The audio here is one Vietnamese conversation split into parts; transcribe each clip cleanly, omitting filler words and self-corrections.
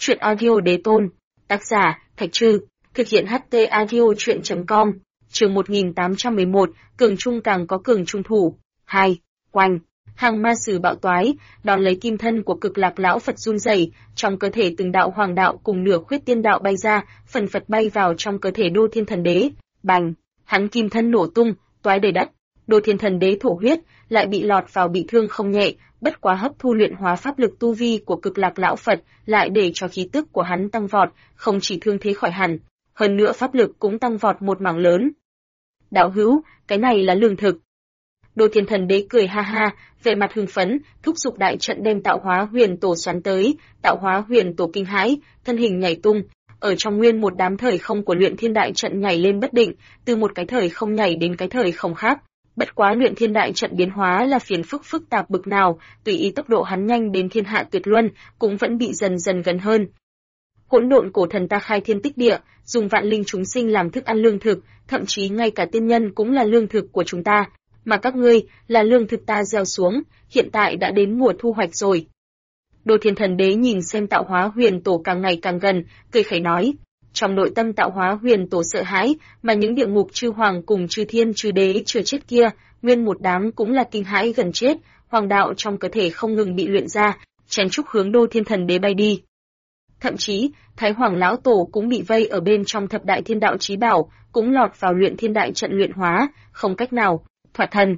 Chuyện audio đế tôn. Tác giả, Thạch Trư. Thực hiện HT audio chuyện.com. Chương 1811, cường trung càng có cường trung thủ. 2. Quanh. Hàng ma sử bạo toái, đón lấy kim thân của Cực Lạc lão Phật run rẩy, trong cơ thể từng đạo hoàng đạo cùng nửa khuyết tiên đạo bay ra, phần phật bay vào trong cơ thể Đô Thiên Thần Đế. Bành, hắn kim thân nổ tung, toái đầy đất. Đô Thiên Thần Đế thổ huyết, lại bị lọt vào bị thương không nhẹ, bất quá hấp thu luyện hóa pháp lực tu vi của Cực Lạc lão Phật, lại để cho khí tức của hắn tăng vọt, không chỉ thương thế khỏi hẳn, hơn nữa pháp lực cũng tăng vọt một mảng lớn. Đạo hữu, cái này là lương thực. Đô Thiên Thần Đế cười ha ha, vẻ mặt hưng phấn, thúc giục đại trận đem Tạo Hóa Huyền Tổ xoắn tới. Tạo Hóa Huyền Tổ kinh hãi, thân hình nhảy tung, ở trong nguyên một đám thời không của Luyện Thiên đại trận nhảy lên bất định, từ một cái thời không nhảy đến cái thời không khác. Bất quá Luyện Thiên đại trận biến hóa là phiền phức tạp bực nào, tùy ý tốc độ hắn nhanh đến thiên hạ tuyệt luân, cũng vẫn bị dần dần gần hơn. Hỗn độn cổ thần ta khai thiên tích địa, dùng vạn linh chúng sinh làm thức ăn lương thực, thậm chí ngay cả tiên nhân cũng là lương thực của chúng ta, mà các ngươi là lương thực ta gieo xuống, hiện tại đã đến mùa thu hoạch rồi. Đô Thiên Thần Đế nhìn xem Tạo Hóa Huyền Tổ càng ngày càng gần, cười khẩy nói. Trong nội tâm Tạo Hóa Huyền Tổ sợ hãi, mà những địa ngục chư hoàng cùng chư thiên chư đế chưa chết kia, nguyên một đám cũng là kinh hãi gần chết, hoàng đạo trong cơ thể không ngừng bị luyện ra, chen chúc hướng Đô Thiên Thần Đế bay đi. Thậm chí, Thái Hoàng lão tổ cũng bị vây ở bên trong Thập Đại Thiên Đạo Chí Bảo, cũng lọt vào Luyện Thiên đại trận luyện hóa, không cách nào thoát thân.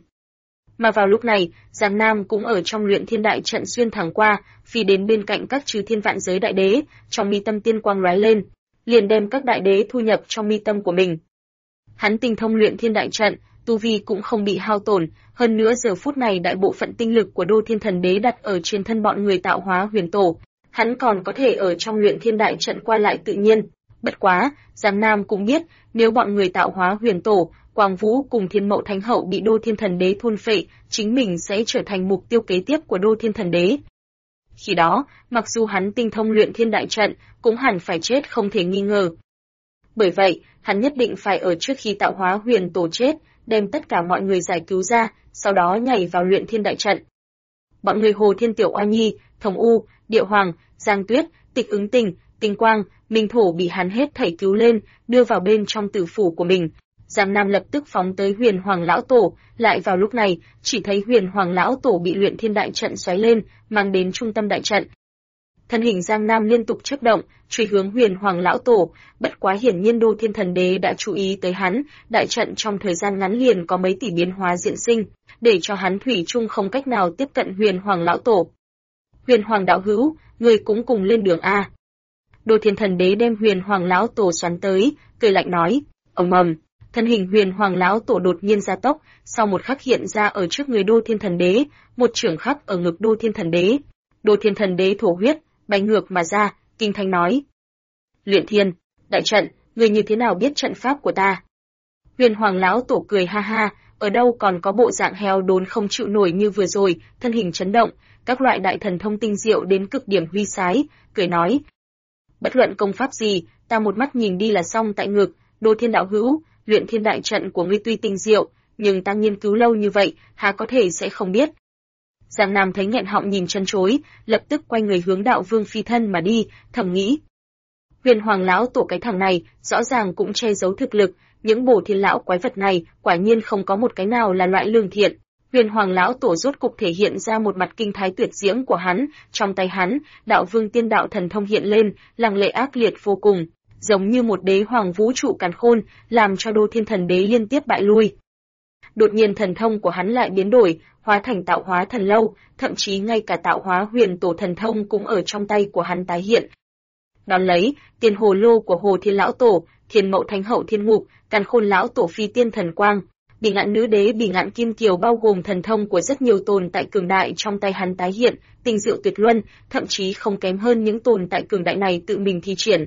Mà vào lúc này, Giang Nam cũng ở trong Luyện Thiên đại trận xuyên thẳng qua, phi đến bên cạnh các chư thiên vạn giới đại đế, trong mi tâm tiên quang lóe lên, liền đem các đại đế thu nhập trong mi tâm của mình. Hắn tinh thông Luyện Thiên đại trận, tu vi cũng không bị hao tổn, hơn nữa giờ phút này đại bộ phận tinh lực của Đô Thiên Thần Đế đặt ở trên thân bọn người Tạo Hóa Huyền Tổ, hắn còn có thể ở trong Luyện Thiên đại trận qua lại tự nhiên. Bất quá, Giang Nam cũng biết, nếu bọn người Tạo Hóa Huyền Tổ, Quang Vũ cùng Thiên Mậu Thánh Hậu bị Đô Thiên Thần Đế thôn phệ, chính mình sẽ trở thành mục tiêu kế tiếp của Đô Thiên Thần Đế. Khi đó, mặc dù hắn tinh thông Luyện Thiên đại trận, cũng hẳn phải chết không thể nghi ngờ. Bởi vậy, hắn nhất định phải ở trước khi Tạo Hóa Huyền Tổ chết, đem tất cả mọi người giải cứu ra, sau đó nhảy vào Luyện Thiên đại trận. Bọn người Hồ Thiên Tiểu Oa Nhi, Thống U, Điệu Hoàng, Giang Tuyết, Tịch Ứng Tình, Tinh Quang, Minh Thổ bị hắn hết thảy cứu lên, đưa vào bên trong tử phủ của mình. Giang Nam lập tức phóng tới Huyền Hoàng lão tổ, lại vào lúc này, chỉ thấy Huyền Hoàng lão tổ bị Luyện Thiên đại trận xoáy lên, mang đến trung tâm đại trận. Thân hình Giang Nam liên tục chớp động, truy hướng Huyền Hoàng lão tổ, bất quá hiển nhiên Đô Thiên Thần Đế đã chú ý tới hắn, đại trận trong thời gian ngắn liền có mấy tỷ biến hóa diễn sinh, để cho hắn thủy chung không cách nào tiếp cận Huyền Hoàng lão tổ. Huyền Hoàng đạo hữu, người cũng cùng lên đường a. Đô Thiên Thần Đế đem Huyền Hoàng lão tổ xoắn tới, cười lạnh nói, ầm ầm. Thân hình Huyền Hoàng lão tổ đột nhiên gia tốc, sau một khắc hiện ra ở trước người Đô Thiên Thần Đế, một chưởng khắc ở ngực Đô Thiên Thần Đế. Đô Thiên Thần Đế thổ huyết, bay ngược mà ra, kinh thanh nói: "Luyện Thiên, đại trận, người như thế nào biết trận pháp của ta?" Huyền Hoàng lão tổ cười ha ha, ở đâu còn có bộ dạng heo đốn không chịu nổi như vừa rồi, thân hình chấn động, các loại đại thần thông tinh diệu đến cực điểm huy sái, cười nói: "Bất luận công pháp gì, ta một mắt nhìn đi là xong tại ngực, Đô Thiên đạo hữu, Luyện Thiên đại trận của ngươi tuy tinh diệu, nhưng ta nghiên cứu lâu như vậy, há có thể sẽ không biết." Giang Nam thấy nghẹn họng nhìn chân chối, lập tức quay người hướng Đạo Vương phi thân mà đi, thầm nghĩ: Huyền Hoàng lão tổ cái thằng này, rõ ràng cũng che giấu thực lực, những bổ thiên lão quái vật này, quả nhiên không có một cái nào là loại lương thiện. Huyền Hoàng lão tổ rốt cục thể hiện ra một mặt kinh thái tuyệt diễm của hắn, trong tay hắn, Đạo Vương tiên đạo thần thông hiện lên, lăng lệ ác liệt vô cùng, giống như một đế hoàng vũ trụ càn khôn, làm cho Đô Thiên Thần Đế liên tiếp bại lui. Đột nhiên thần thông của hắn lại biến đổi, hóa thành Tạo Hóa Thần Lâu, thậm chí ngay cả Tạo Hóa Huyền Tổ thần thông cũng ở trong tay của hắn tái hiện. Đón lấy, Tiền Hồ Lô của Hồ Thiên lão tổ, Thiên Mậu Thánh Hậu Thiên Ngục, Càn Khôn lão tổ phi tiên thần quang, Bỉ Ngạn nữ đế Bỉ Ngạn Kim Kiều bao gồm thần thông của rất nhiều tồn tại cường đại trong tay hắn tái hiện, tinh diệu tuyệt luân, thậm chí không kém hơn những tồn tại cường đại này tự mình thi triển.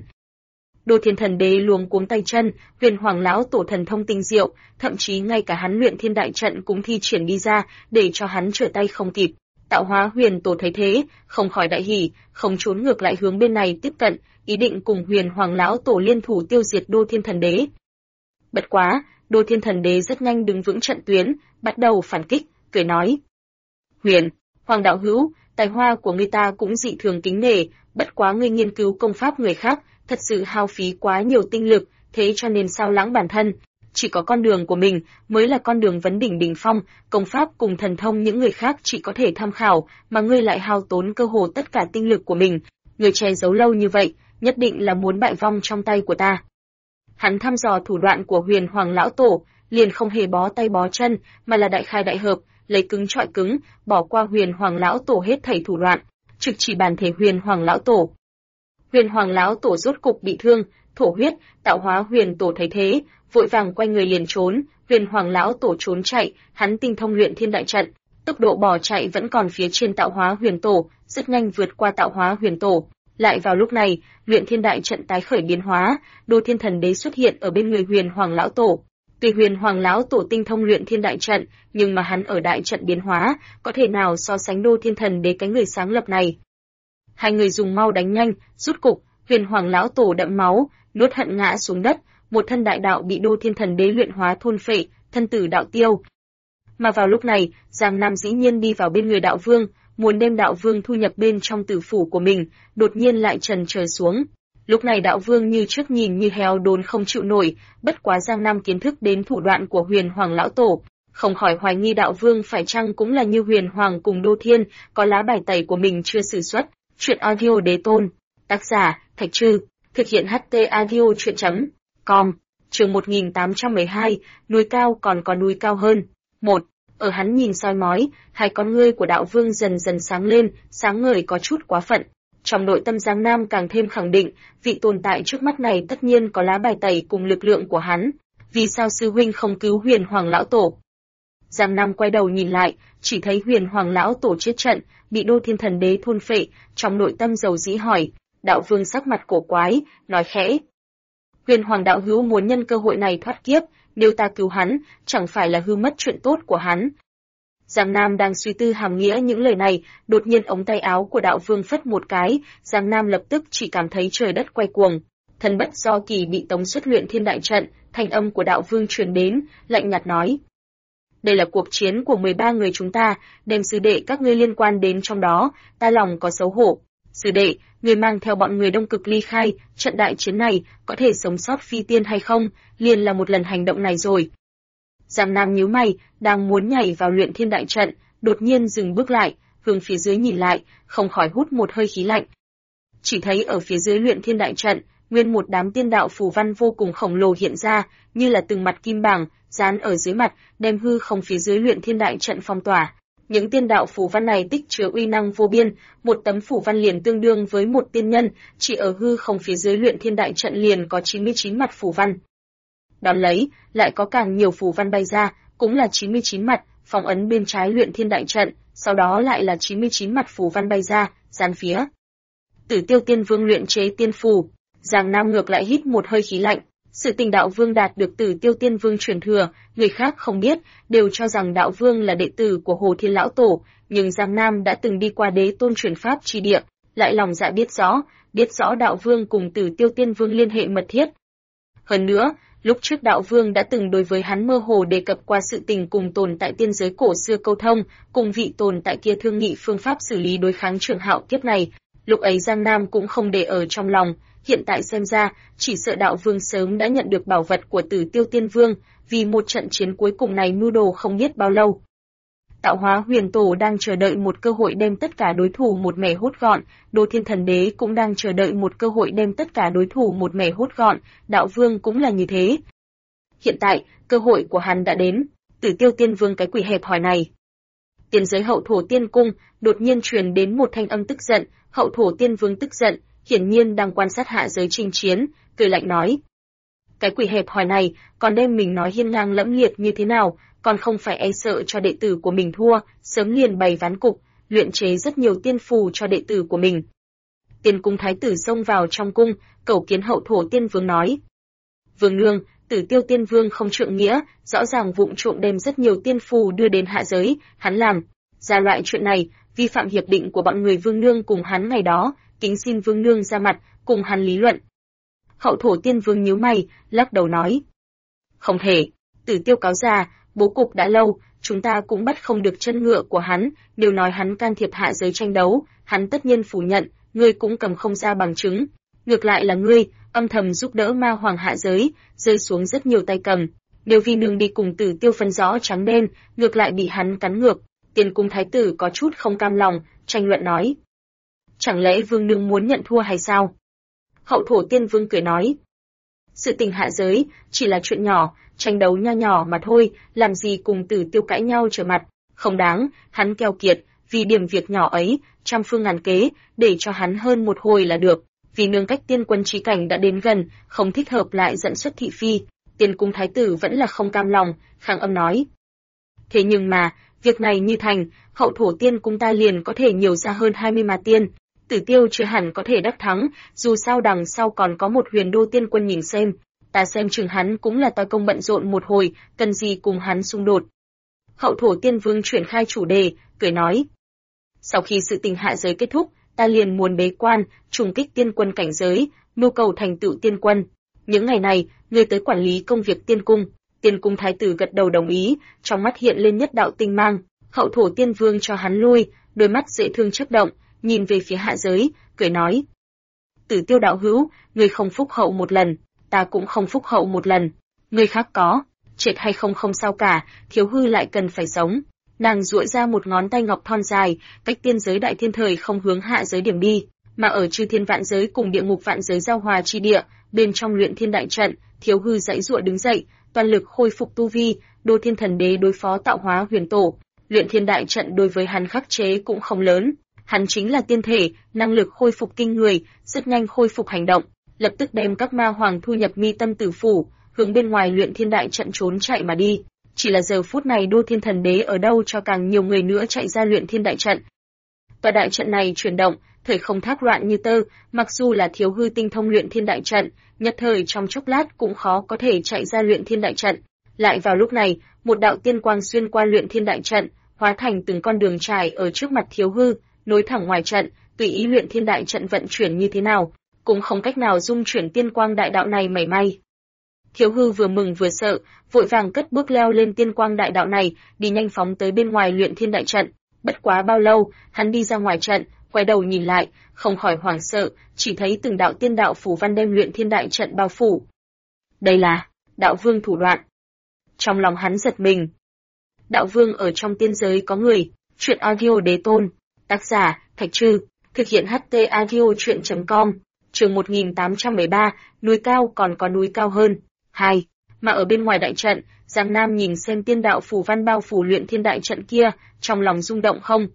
Đô Thiên Thần Đế luống cuống tay chân, Huyền Hoàng lão tổ thần thông tinh diệu, thậm chí ngay cả hắn Luyện Thiên đại trận cũng thi triển đi ra, để cho hắn trở tay không kịp. Tạo Hóa Huyền Tổ thấy thế, không khỏi đại hỉ, không trốn ngược lại hướng bên này tiếp cận, ý định cùng Huyền Hoàng lão tổ liên thủ tiêu diệt Đô Thiên Thần Đế. Bất quá, Đô Thiên Thần Đế rất nhanh đứng vững trận tuyến, bắt đầu phản kích, cười nói: "Huyền Hoàng đạo hữu, tài hoa của ngươi ta cũng dị thường kính nể, Bất quá ngươi nghiên cứu công pháp người khác, thật sự hao phí quá nhiều tinh lực, thế cho nên sao lãng bản thân. Chỉ có con đường của mình mới là con đường vấn đỉnh đỉnh phong, công pháp cùng thần thông những người khác chỉ có thể tham khảo, mà ngươi lại hao tốn cơ hồ tất cả tinh lực của mình. Ngươi che giấu lâu như vậy, nhất định là muốn bại vong trong tay của ta. Hắn thăm dò thủ đoạn của Huyền Hoàng lão tổ, liền không hề bó tay bó chân, mà là đại khai đại hợp, lấy cứng trọi cứng, bỏ qua Huyền Hoàng lão tổ hết thảy thủ đoạn, trực chỉ bản thể Huyền Hoàng lão tổ. Huyền Hoàng lão tổ rốt cục bị thương, thổ huyết, Tạo Hóa Huyền tổ thấy thế, vội vàng quay người liền trốn. Huyền Hoàng lão tổ trốn chạy, hắn tinh thông Luyện Thiên đại trận, tốc độ bỏ chạy vẫn còn phía trên Tạo Hóa Huyền tổ, rất nhanh vượt qua Tạo Hóa Huyền tổ. Lại vào lúc này, Luyện Thiên đại trận tái khởi biến hóa, Đô Thiên Thần Đế xuất hiện ở bên người Huyền Hoàng lão tổ. Tuy Huyền Hoàng lão tổ tinh thông Luyện Thiên đại trận, nhưng mà hắn ở đại trận biến hóa, có thể nào so sánh Đô Thiên Thần Đế cái người sáng lập này. Hai người dùng mau đánh nhanh, rút cục, Huyền Hoàng lão tổ đẫm máu, nuốt hận ngã xuống đất, một thân đại đạo bị Đô Thiên Thần Đế luyện hóa thôn phệ, thân tử đạo tiêu. Mà vào lúc này, Giang Nam dĩ nhiên đi vào bên người đạo vương, muốn đem đạo vương thu nhập bên trong tử phủ của mình, đột nhiên lại trần trời xuống. Lúc này đạo vương như trước nhìn như heo đốn không chịu nổi, bất quá Giang Nam kiến thức đến thủ đoạn của Huyền Hoàng lão tổ, không khỏi hoài nghi đạo vương phải chăng cũng là như Huyền Hoàng cùng Đô Thiên, có lá bài tẩy của mình chưa sử xuất. Chuyện audio đế tôn, tác giả Thạch Trư, thực hiện HT audio truyện.com, chương 1812, núi cao còn có núi cao hơn. 1. Ở hắn nhìn soi mói, hai con ngươi của đạo vương dần dần sáng lên, sáng ngời có chút quá phận. Trong nội tâm Giang Nam càng thêm khẳng định, vị tồn tại trước mắt này tất nhiên có lá bài tẩy cùng lực lượng của hắn. Vì sao sư huynh không cứu Huyền Hoàng lão tổ? Giang Nam quay đầu nhìn lại, chỉ thấy Huyền Hoàng lão tổ chết trận, bị Đô Thiên Thần Đế thôn phệ, trong nội tâm dầu dĩ hỏi. Đạo vương sắc mặt cổ quái, nói khẽ. Huyền Hoàng đạo hữu muốn nhân cơ hội này thoát kiếp, nếu ta cứu hắn, chẳng phải là hư mất chuyện tốt của hắn. Giang Nam đang suy tư hàm nghĩa những lời này, đột nhiên ống tay áo của đạo vương phất một cái, Giang Nam lập tức chỉ cảm thấy trời đất quay cuồng. Thần bất do kỳ bị tống xuất Luyện Thiên đại trận, thanh âm của đạo vương truyền đến, lạnh nhạt nói. Đây là cuộc chiến của 13 người chúng ta, đem sư đệ các ngươi liên quan đến trong đó, ta lòng có xấu hổ. Sư đệ, người mang theo bọn người Đông Cực ly khai, trận đại chiến này, có thể sống sót phi tiên hay không, liền là một lần hành động này rồi. Giang Nam nhíu mày, đang muốn nhảy vào Luyện Thiên đại trận, đột nhiên dừng bước lại, hướng phía dưới nhìn lại, không khỏi hút một hơi khí lạnh. Chỉ thấy ở phía dưới Luyện Thiên đại trận, nguyên một đám tiên đạo phù văn vô cùng khổng lồ hiện ra, như là từng mặt kim bảng, dán ở dưới mặt, đem hư không phía dưới Luyện Thiên đại trận phong tỏa. Những tiên đạo phù văn này tích chứa uy năng vô biên, một tấm phù văn liền tương đương với một tiên nhân, chỉ ở hư không phía dưới Luyện Thiên đại trận liền có 99 mặt phù văn. Đón lấy, lại có càng nhiều phù văn bay ra, cũng là 99 mặt, phong ấn bên trái Luyện Thiên đại trận, sau đó lại là 99 mặt phù văn bay ra, dán phía. Tử Tiêu Tiên Vương luyện chế tiên phù, Giang Nam ngược lại hít một hơi khí lạnh. Sự tình đạo vương đạt được Tử Tiêu Tiên Vương truyền thừa, người khác không biết, đều cho rằng đạo vương là đệ tử của Hồ Thiên lão tổ, nhưng Giang Nam đã từng đi qua Đế Tôn truyền pháp chi địa, lại lòng dạ biết rõ đạo vương cùng Tử Tiêu Tiên Vương liên hệ mật thiết. Hơn nữa, lúc trước đạo vương đã từng đối với hắn mơ hồ đề cập qua sự tình cùng tồn tại tiên giới cổ xưa câu thông, cùng vị tồn tại kia thương nghị phương pháp xử lý đối kháng Trường Hạo kiếp này. Lúc ấy Giang Nam cũng không để ở trong lòng, hiện tại xem ra, chỉ sợ đạo vương sớm đã nhận được bảo vật của Tử Tiêu Tiên Vương, vì một trận chiến cuối cùng này mưu đồ không biết bao lâu. Tạo Hóa Huyền Tổ đang chờ đợi một cơ hội đem tất cả đối thủ một mẻ hốt gọn, Đô Thiên Thần Đế cũng đang chờ đợi một cơ hội đem tất cả đối thủ một mẻ hốt gọn, đạo vương cũng là như thế. Hiện tại, cơ hội của hắn đã đến, Tử Tiêu Tiên Vương cái quỷ hẹp hòi này. Tiên giới Hậu Thổ Tiên Cung, đột nhiên truyền đến một thanh âm tức giận, Hậu Thổ Tiên Vương tức giận, hiển nhiên đang quan sát hạ giới chinh chiến, cười lạnh nói. Cái quỷ hẹp hòi này, còn đem mình nói hiên ngang lẫm liệt như thế nào, còn không phải e sợ cho đệ tử của mình thua, sớm liền bày ván cục, luyện chế rất nhiều tiên phù cho đệ tử của mình. Tiên cung thái tử xông vào trong cung, cầu kiến Hậu Thổ Tiên Vương nói. Vương nương, Tử Tiêu Tiên Vương không trượng nghĩa, rõ ràng vụng trộm đem rất nhiều tiên phù đưa đến hạ giới, hắn làm ra loại chuyện này, vi phạm hiệp định của bọn người Vương nương cùng hắn ngày đó, kính xin Vương nương ra mặt, cùng hắn lý luận. Hậu Thổ Tiên Vương nhíu mày, lắc đầu nói. Không thể, Tử Tiêu cáo già, bố cục đã lâu, chúng ta cũng bắt không được chân ngựa của hắn, nếu nói hắn can thiệp hạ giới tranh đấu, hắn tất nhiên phủ nhận, ngươi cũng cầm không ra bằng chứng. Ngược lại là ngươi, âm thầm giúp đỡ ma hoàng hạ giới, rơi xuống rất nhiều tay cầm. Nếu vi nương đi cùng Tử Tiêu phân rõ trắng đen, ngược lại bị hắn cắn ngược. Tiên cung thái tử có chút không cam lòng, tranh luận nói. Chẳng lẽ vương nương muốn nhận thua hay sao? Hậu thổ tiên vương cười nói. Sự tình hạ giới, chỉ là chuyện nhỏ, tranh đấu nho nhỏ mà thôi, làm gì cùng Tử Tiêu cãi nhau trở mặt, không đáng, hắn keo kiệt, vì điểm việc nhỏ ấy, trăm phương ngàn kế, để cho hắn hơn một hồi là được. Vì nương cách tiên quân chí cảnh đã đến gần, không thích hợp lại dẫn xuất thị phi. Tiên cung thái tử vẫn là không cam lòng, khang âm nói. Thế nhưng mà, việc này như thành, hậu thổ tiên cung ta liền có thể nhiều ra hơn 20 mà tiên. Tử Tiêu chưa hẳn có thể đắc thắng, dù sao đằng sau còn có một huyền đô tiên quân nhìn xem. Ta xem chừng hắn cũng là toi công bận rộn một hồi, cần gì cùng hắn xung đột. Hậu thổ tiên vương chuyển khai chủ đề, cười nói. Sau khi sự tình hạ giới kết thúc, ta liền muốn bế quan, trùng kích tiên quân cảnh giới, mưu cầu thành tựu tiên quân. Những ngày này, ngươi tới quản lý công việc tiên cung. Tiên cung thái tử gật đầu đồng ý, trong mắt hiện lên nhất đạo tinh mang. Hậu thổ tiên vương cho hắn lui, đôi mắt dễ thương chớp động, nhìn về phía hạ giới, cười nói. Tử Tiêu đạo hữu, ngươi không phúc hậu một lần, ta cũng không phúc hậu một lần. Ngươi khác có, chết hay không không sao cả, Thiếu hư lại cần phải sống. Nàng duỗi ra một ngón tay ngọc thon dài, cách tiên giới đại thiên thời không hướng hạ giới điểm đi, mà ở chư thiên vạn giới cùng địa ngục vạn giới giao hòa chi địa, bên trong luyện thiên đại trận, Thiếu hư dãy giụa đứng dậy, toàn lực khôi phục tu vi, Đô Thiên Thần Đế đối phó tạo hóa huyền tổ, luyện thiên đại trận đối với hắn khắc chế cũng không lớn. Hắn chính là tiên thể, năng lực khôi phục kinh người, rất nhanh khôi phục hành động, lập tức đem các ma hoàng thu nhập mi tâm tử phủ, hướng bên ngoài luyện thiên đại trận trốn chạy mà đi. Chỉ là giờ phút này Đô Thiên Thần Đế ở đâu cho càng nhiều người nữa chạy ra luyện thiên đại trận. Tòa đại trận này chuyển động, thời không thác loạn như tơ, mặc dù là Thiếu hư tinh thông luyện thiên đại trận, nhất thời trong chốc lát cũng khó có thể chạy ra luyện thiên đại trận. Lại vào lúc này, một đạo tiên quang xuyên qua luyện thiên đại trận, hóa thành từng con đường trải ở trước mặt Thiếu hư, nối thẳng ngoài trận, tùy ý luyện thiên đại trận vận chuyển như thế nào, cũng không cách nào dung chuyển tiên quang đại đạo này mảy may. Thiếu hư vừa mừng vừa sợ, vội vàng cất bước leo lên tiên quang đại đạo này, đi nhanh phóng tới bên ngoài luyện thiên đại trận. Bất quá bao lâu, hắn đi ra ngoài trận, quay đầu nhìn lại, không khỏi hoảng sợ, chỉ thấy từng đạo tiên đạo phủ văn đem luyện thiên đại trận bao phủ. Đây là đạo vương thủ đoạn. Trong lòng hắn giật mình. Đạo vương ở trong tiên giới có người, truyện audio đế tôn. Tác giả, Thạch Trư, thực hiện HT audio truyện.com, chương 1813, núi cao còn có núi cao hơn. 2. Mà ở bên ngoài đại trận, Giang Nam nhìn xem tiên đạo phủ văn bao phủ luyện thiên đại trận kia, trong lòng rung động không?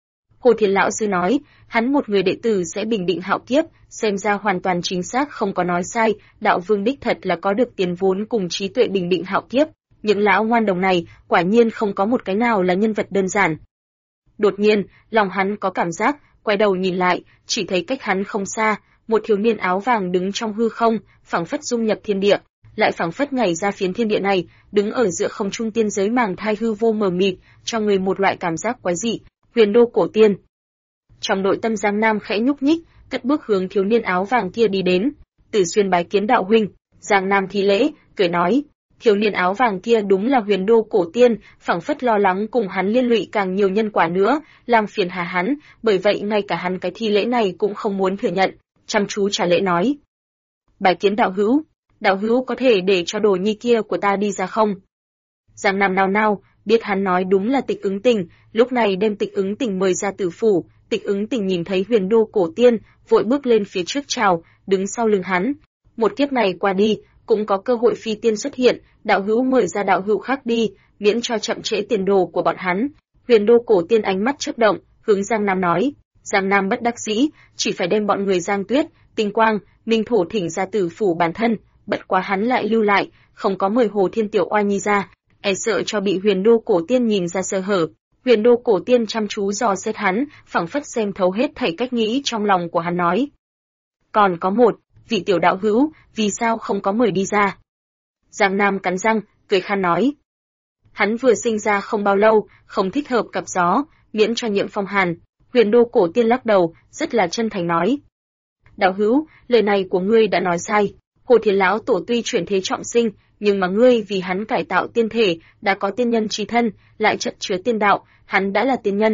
Hồ Thiền Lão Sư nói, hắn một người đệ tử sẽ bình định hạo kiếp, xem ra hoàn toàn chính xác không có nói sai, đạo vương đích thật là có được tiền vốn cùng trí tuệ bình định hạo kiếp. Những lão ngoan đồng này, quả nhiên không có một cái nào là nhân vật đơn giản. Đột nhiên, lòng hắn có cảm giác, quay đầu nhìn lại, chỉ thấy cách hắn không xa, một thiếu niên áo vàng đứng trong hư không, phảng phất dung nhập thiên địa, lại phảng phất nhảy ra phiến thiên địa này, đứng ở giữa không trung tiên giới màng thai hư vô mờ mịt, cho người một loại cảm giác quái dị, huyền đô cổ tiên. Trong nội tâm Giang Nam khẽ nhúc nhích, cất bước hướng thiếu niên áo vàng kia đi đến. Tử Xuyên bái kiến đạo huynh. Giang Nam thi lễ, cười nói. Thiếu niên áo vàng kia đúng là huyền đô cổ tiên, phảng phất lo lắng cùng hắn liên lụy càng nhiều nhân quả nữa, làm phiền hà hắn, bởi vậy ngay cả hắn cái thi lễ này cũng không muốn thừa nhận, chăm chú trả lễ nói. Bái kiến đạo hữu có thể để cho đồ nhi kia của ta đi ra không? Giang Nam nao nao, biết hắn nói đúng là Tịch Ứng Tình, lúc này đem Tịch Ứng Tình mời ra tử phủ. Tịch Ứng Tình nhìn thấy huyền đô cổ tiên, vội bước lên phía trước chào, đứng sau lưng hắn. Một kiếp này qua đi, cũng có cơ hội phi tiên xuất hiện, đạo hữu mời ra đạo hữu khác đi, miễn cho chậm trễ tiền đồ của bọn hắn. Huyền đô cổ tiên ánh mắt chớp động, hướng Giang Nam nói. Giang Nam bất đắc dĩ, chỉ phải đem bọn người Giang Tuyết, Tinh Quang, Minh Thổ thỉnh ra tử phủ bản thân, bất quá hắn lại lưu lại, không có mời Hồ Thiên Tiểu Oa Nhi ra, e sợ cho bị huyền đô cổ tiên nhìn ra sơ hở. Huyền đô cổ tiên chăm chú dò xét hắn, phảng phất xem thấu hết thảy cách nghĩ trong lòng của hắn nói. Còn có một, vị tiểu đạo hữu, vì sao không có mời đi ra? Giang Nam cắn răng, cười khan nói. Hắn vừa sinh ra không bao lâu, không thích hợp gặp gió, miễn cho nhiễm phong hàn. Huyền đô cổ tiên lắc đầu, rất là chân thành nói. Đạo hữu, lời này của ngươi đã nói sai. Hồ Thiên Lão Tổ tuy chuyển thế trọng sinh, nhưng mà ngươi vì hắn cải tạo tiên thể, đã có tiên nhân chi thân, lại chất chứa tiên đạo, hắn đã là tiên nhân.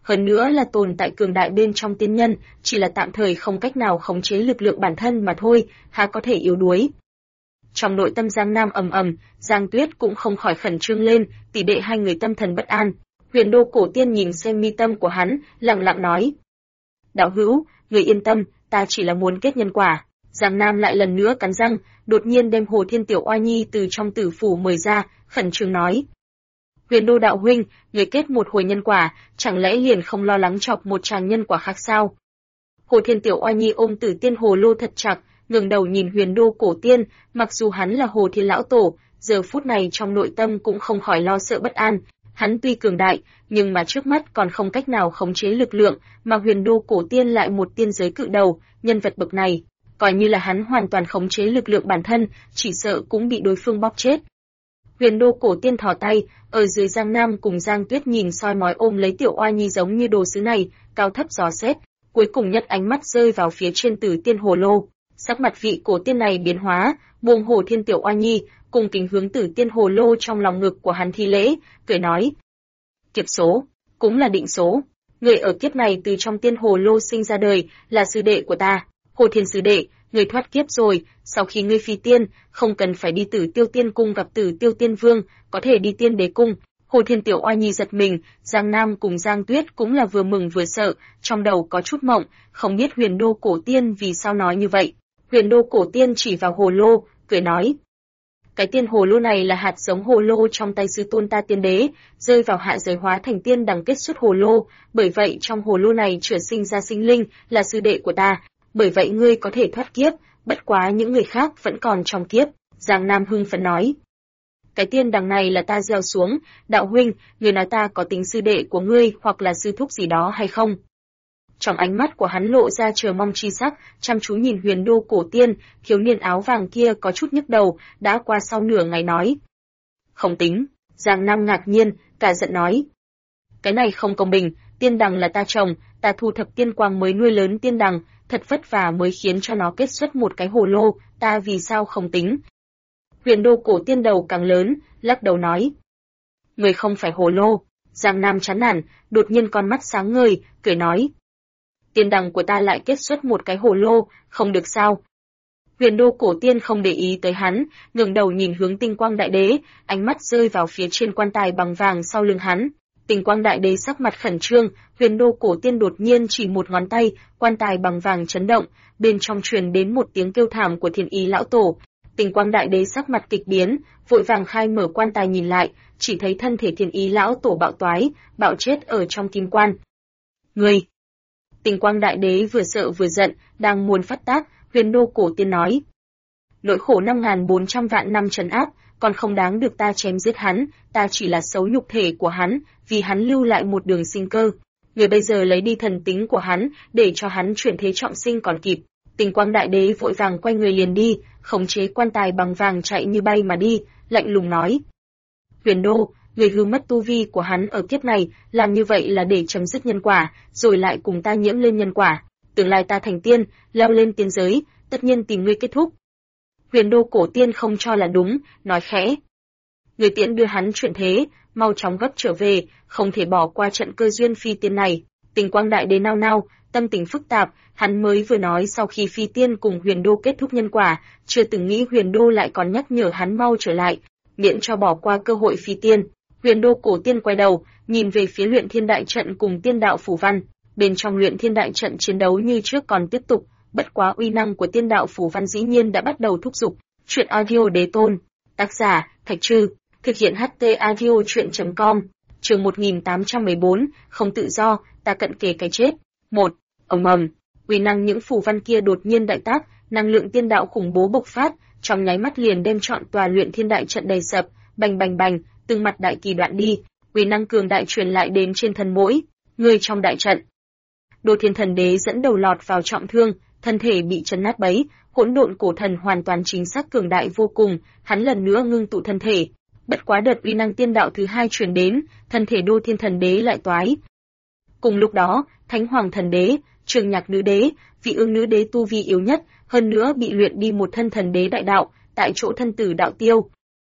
hơn nữa là tồn tại cường đại bên trong tiên nhân, chỉ là tạm thời không cách nào khống chế lực lượng bản thân mà thôi, há có thể yếu đuối. Trong nội tâm Giang Nam ầm ầm, Giang Tuyết cũng không khỏi khẩn trương lên, tỷ đệ hai người tâm thần bất an. Huyền Đô Cổ Tiên nhìn xem mi tâm của hắn, lặng lặng nói: "Đạo hữu, người yên tâm, ta chỉ là muốn kết nhân quả." Giang Nam lại lần nữa cắn răng, đột nhiên đem Hồ Thiên Tiểu Oa Nhi từ trong tử phủ mời ra, khẩn trương nói: "Huyền Đô đạo huynh, người kết một hồi nhân quả, chẳng lẽ liền không lo lắng chọc một tràng nhân quả khác sao?" Hồ Thiên Tiểu Oa Nhi ôm Tử Tiên Hồ Lô thật chặt, ngẩng đầu nhìn Huyền Đô Cổ Tiên, mặc dù hắn là Hồ Thiên lão tổ, giờ phút này trong nội tâm cũng không khỏi lo sợ bất an. Hắn tuy cường đại, nhưng mà trước mắt còn không cách nào khống chế lực lượng, mà Huyền Đô Cổ Tiên lại một tiên giới cự đầu, nhân vật bậc này, coi như là hắn hoàn toàn khống chế lực lượng bản thân, chỉ sợ cũng bị đối phương bóp chết. Huyền Đô Cổ Tiên thò tay, ở dưới Giang Nam cùng Giang Tuyết nhìn soi mói ôm lấy Tiểu Oa Nhi giống như đồ sứ này, cao thấp dò xét, cuối cùng nhất ánh mắt rơi vào phía trên Tử Tiên Hồ Lô. Sắc mặt vị cổ tiên này biến hóa, buông Hồ Thiên Tiểu Oa Nhi, cùng kính hướng Tử Tiên Hồ Lô trong lòng ngực của hắn thi lễ, cười nói: "Kiếp số, cũng là định số. Người ở kiếp này từ trong Tiên Hồ Lô sinh ra đời, là sư đệ của ta. Hồ Thiên sư đệ, người thoát kiếp rồi, sau khi ngươi phi tiên, không cần phải đi Tử Tiêu Tiên cung gặp Tử Tiêu Tiên Vương, có thể đi Tiên Đế cung." Hồ Thiên Tiểu Oa Nhi giật mình, Giang Nam cùng Giang Tuyết cũng là vừa mừng vừa sợ, trong đầu có chút mộng, không biết Huyền Đô Cổ Tiên vì sao nói như vậy. Huyền Đô Cổ Tiên chỉ vào hồ lô, cười nói: "Cái tiên hồ lô này là hạt giống hồ lô trong tay sư tôn ta tiên đế, rơi vào hạ giới hóa thành tiên đằng kết xuất hồ lô, bởi vậy trong hồ lô này chữa sinh ra sinh linh, là sư đệ của ta, bởi vậy ngươi có thể thoát kiếp, bất quá những người khác vẫn còn trong kiếp." Giang Nam hưng phấn nói: "Cái tiên đằng này là ta gieo xuống, đạo huynh, người nói ta có tính sư đệ của ngươi hoặc là sư thúc gì đó hay không?" Trong ánh mắt của hắn lộ ra chờ mong chi sắc, chăm chú nhìn Huyền Đô Cổ Tiên, thiếu niên áo vàng kia có chút nhức đầu, đã qua sau nửa ngày nói: "Không tính." Giang Nam ngạc nhiên, cả giận nói: "Cái này không công bình, tiên đằng là ta trồng, ta thu thập tiên quang mới nuôi lớn tiên đằng, thật vất vả mới khiến cho nó kết xuất một cái hồ lô, ta vì sao không tính?" Huyền Đô Cổ Tiên đầu càng lớn, lắc đầu nói: "Người không phải hồ lô." Giang Nam chán nản, đột nhiên con mắt sáng ngời, cười nói: "Tiên đằng của ta lại kết xuất một cái hồ lô, không được sao?" Huyền Đô Cổ Tiên không để ý tới hắn, ngẩng đầu nhìn hướng Tinh Quang Đại Đế, ánh mắt rơi vào phía trên quan tài bằng vàng sau lưng hắn. Tinh Quang Đại Đế sắc mặt khẩn trương, Huyền Đô Cổ Tiên đột nhiên chỉ một ngón tay, quan tài bằng vàng chấn động, bên trong truyền đến một tiếng kêu thảm của Thiên Ý lão tổ. Tinh Quang Đại Đế sắc mặt kịch biến, vội vàng khai mở quan tài nhìn lại, chỉ thấy thân thể Thiên Ý lão tổ bạo toái, bạo chết ở trong kim quan. "Ngươi!" Tinh Quang Đại Đế vừa sợ vừa giận, đang muốn phát tác, Huyền Đô Cổ Tiên nói: "Nỗi khổ 5.400 vạn năm trấn áp, còn không đáng được ta chém giết hắn, ta chỉ là xấu nhục thể của hắn, vì hắn lưu lại một đường sinh cơ. Người bây giờ lấy đi thần tính của hắn, để cho hắn chuyển thế trọng sinh còn kịp." Tinh Quang Đại Đế vội vàng quay người liền đi, khống chế quan tài bằng vàng chạy như bay mà đi, lạnh lùng nói: "Huyền Đô, người hư mất tu vi của hắn ở kiếp này, làm như vậy là để chấm dứt nhân quả, rồi lại cùng ta nhiễm lên nhân quả. Tương lai ta thành tiên, leo lên tiên giới, tất nhiên tìm ngươi kết thúc." Huyền Đô Cổ Tiên không cho là đúng, nói khẽ: "Người tiễn đưa hắn chuyển thế, mau chóng gấp trở về, không thể bỏ qua trận cơ duyên phi tiên này." Tinh Quang Đại Đế nao nao, tâm tình phức tạp, hắn mới vừa nói sau khi phi tiên cùng Huyền Đô kết thúc nhân quả, chưa từng nghĩ Huyền Đô lại còn nhắc nhở hắn mau trở lại, miễn cho bỏ qua cơ hội phi tiên. Huyền Đô Cổ Tiên quay đầu, nhìn về phía Luyện Thiên Đại Trận cùng Tiên Đạo Phù Văn, bên trong Luyện Thiên Đại Trận chiến đấu như trước còn tiếp tục, bất quá uy năng của Tiên Đạo Phù Văn dĩ nhiên đã bắt đầu thúc giục. Truyện audio Đế Tôn, tác giả Thạch Trư, thực hiện HT audio truyện.com, chương 1814, không tự do, ta cận kề cái chết. 1. Ầm ầm, uy năng những phù văn kia đột nhiên đại tác, năng lượng tiên đạo khủng bố bộc phát, trong nháy mắt liền đem trọn tòa Luyện Thiên Đại Trận đầy sập, bành bành bành, từng mặt đại kỳ đoạn đi, uy năng cường đại truyền lại đến trên thân mỗi người trong đại trận. Đô Thiên Thần Đế dẫn đầu lọt vào trọng thương, thân thể bị chấn nát bấy, Hỗn Độn Cổ Thần hoàn toàn chính xác cường đại vô cùng, hắn lần nữa ngưng tụ thân thể. Bất quá đợt uy năng tiên đạo thứ hai truyền đến, thân thể Đô Thiên Thần Đế lại toái. Cùng lúc đó, Thánh Hoàng Thần Đế, Trường Nhạc Nữ Đế, Vị Ương Nữ Đế tu vi yếu nhất, hơn nữa bị luyện đi một thân thần đế đại đạo, tại chỗ thân tử đạo tiêu.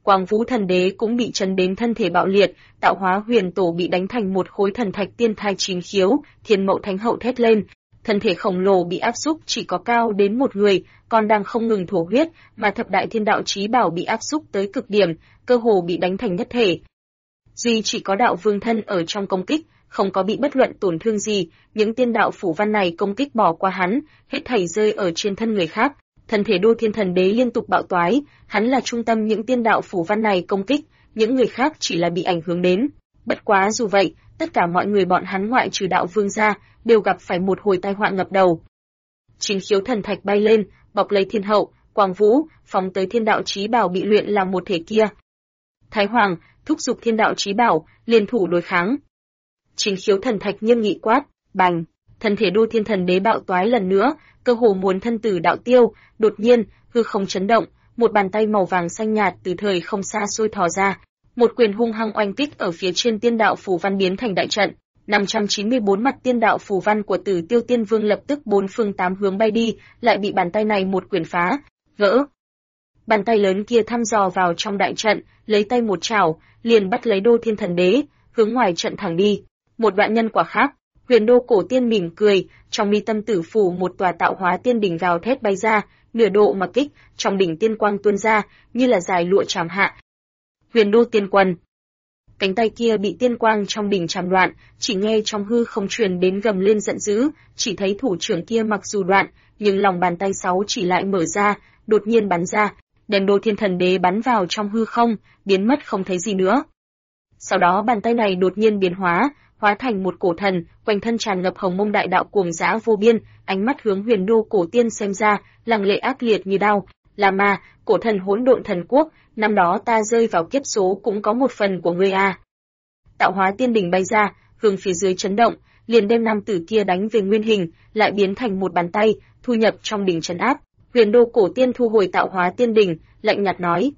Quang Vũ Thần Đế cũng bị chấn đến thân thể bạo liệt, Tạo Hóa Huyền Tổ bị đánh thành một khối thần thạch tiên thai chín khiếu, Thiên Mậu Thánh Hậu thét lên, thân thể khổng lồ bị áp xúc chỉ có cao đến một người, còn đang không ngừng thổ huyết, mà thập đại thiên đạo chí bảo bị áp xúc tới cực điểm, cơ hồ bị đánh thành nhất thể. Duy chỉ có đạo vương thân ở trong công kích, không có bị bất luận tổn thương gì, những tiên đạo phủ văn này công kích bỏ qua hắn, hết thảy rơi ở trên thân người khác. Thân thể Đô Thiên Thần Đế liên tục bạo toái, hắn là trung tâm những tiên đạo phủ văn này công kích, những người khác chỉ là bị ảnh hưởng đến. Bất quá dù vậy, tất cả mọi người bọn hắn ngoại trừ đạo vương ra, đều gặp phải một hồi tai họa ngập đầu. Chín khiếu thần thạch bay lên, bọc lấy Thiên Hậu, Quang Vũ, phóng tới thiên đạo chí bảo bị luyện làm một thể kia. Thái Hoàng thúc giục thiên đạo chí bảo, liên thủ đối kháng. Chín khiếu thần thạch nghiêm nghị quát, bành, thân thể Đô Thiên Thần Đế bạo toái lần nữa, cơ hồ muốn thân tử đạo tiêu, đột nhiên, hư không chấn động, một bàn tay màu vàng xanh nhạt từ thời không xa xôi thò ra, một quyền hung hăng oanh kích ở phía trên tiên đạo phù văn biến thành đại trận. 594 mặt tiên đạo phù văn của Tử Tiêu Tiên Vương lập tức bốn phương tám hướng bay đi, lại bị bàn tay này một quyền phá, gỡ. Bàn tay lớn kia thăm dò vào trong đại trận, lấy tay một chảo, liền bắt lấy Đô Thiên Thần Đế, hướng ngoài trận thẳng đi. Một đoạn nhân quả khác, Huyền Đô Cổ Tiên mỉm cười, trong mi tâm tử phủ một tòa tạo hóa tiên đỉnh gào thét bay ra, nửa độ mà kích, trong đỉnh tiên quang tuôn ra, như là dài lụa chạm hạ. Huyền Đô Tiên Quân. Cánh tay kia bị tiên quang trong đỉnh chạm đoạn, chỉ nghe trong hư không truyền đến gầm lên giận dữ, chỉ thấy thủ trưởng kia mặc dù đoạn, nhưng lòng bàn tay sáu chỉ lại mở ra, đột nhiên bắn ra, đem Đô Thiên Thần Đế bắn vào trong hư không, biến mất không thấy gì nữa. Sau đó bàn tay này đột nhiên biến hóa, hóa thành một cổ thần, quanh thân tràn ngập hồng mông đại đạo cuồng dã vô biên, ánh mắt hướng Huyền Đô Cổ Tiên xem ra, lăng lệ ác liệt như đao. Là mà, cổ thần hỗn độn thần quốc, năm đó ta rơi vào kiếp số cũng có một phần của ngươi à. Tạo hóa tiên đỉnh bay ra, hướng phía dưới chấn động, liền đem nam tử kia đánh về nguyên hình, lại biến thành một bàn tay, thu nhập trong đỉnh trấn áp. Huyền Đô Cổ Tiên thu hồi tạo hóa tiên đỉnh, lạnh nhạt nói: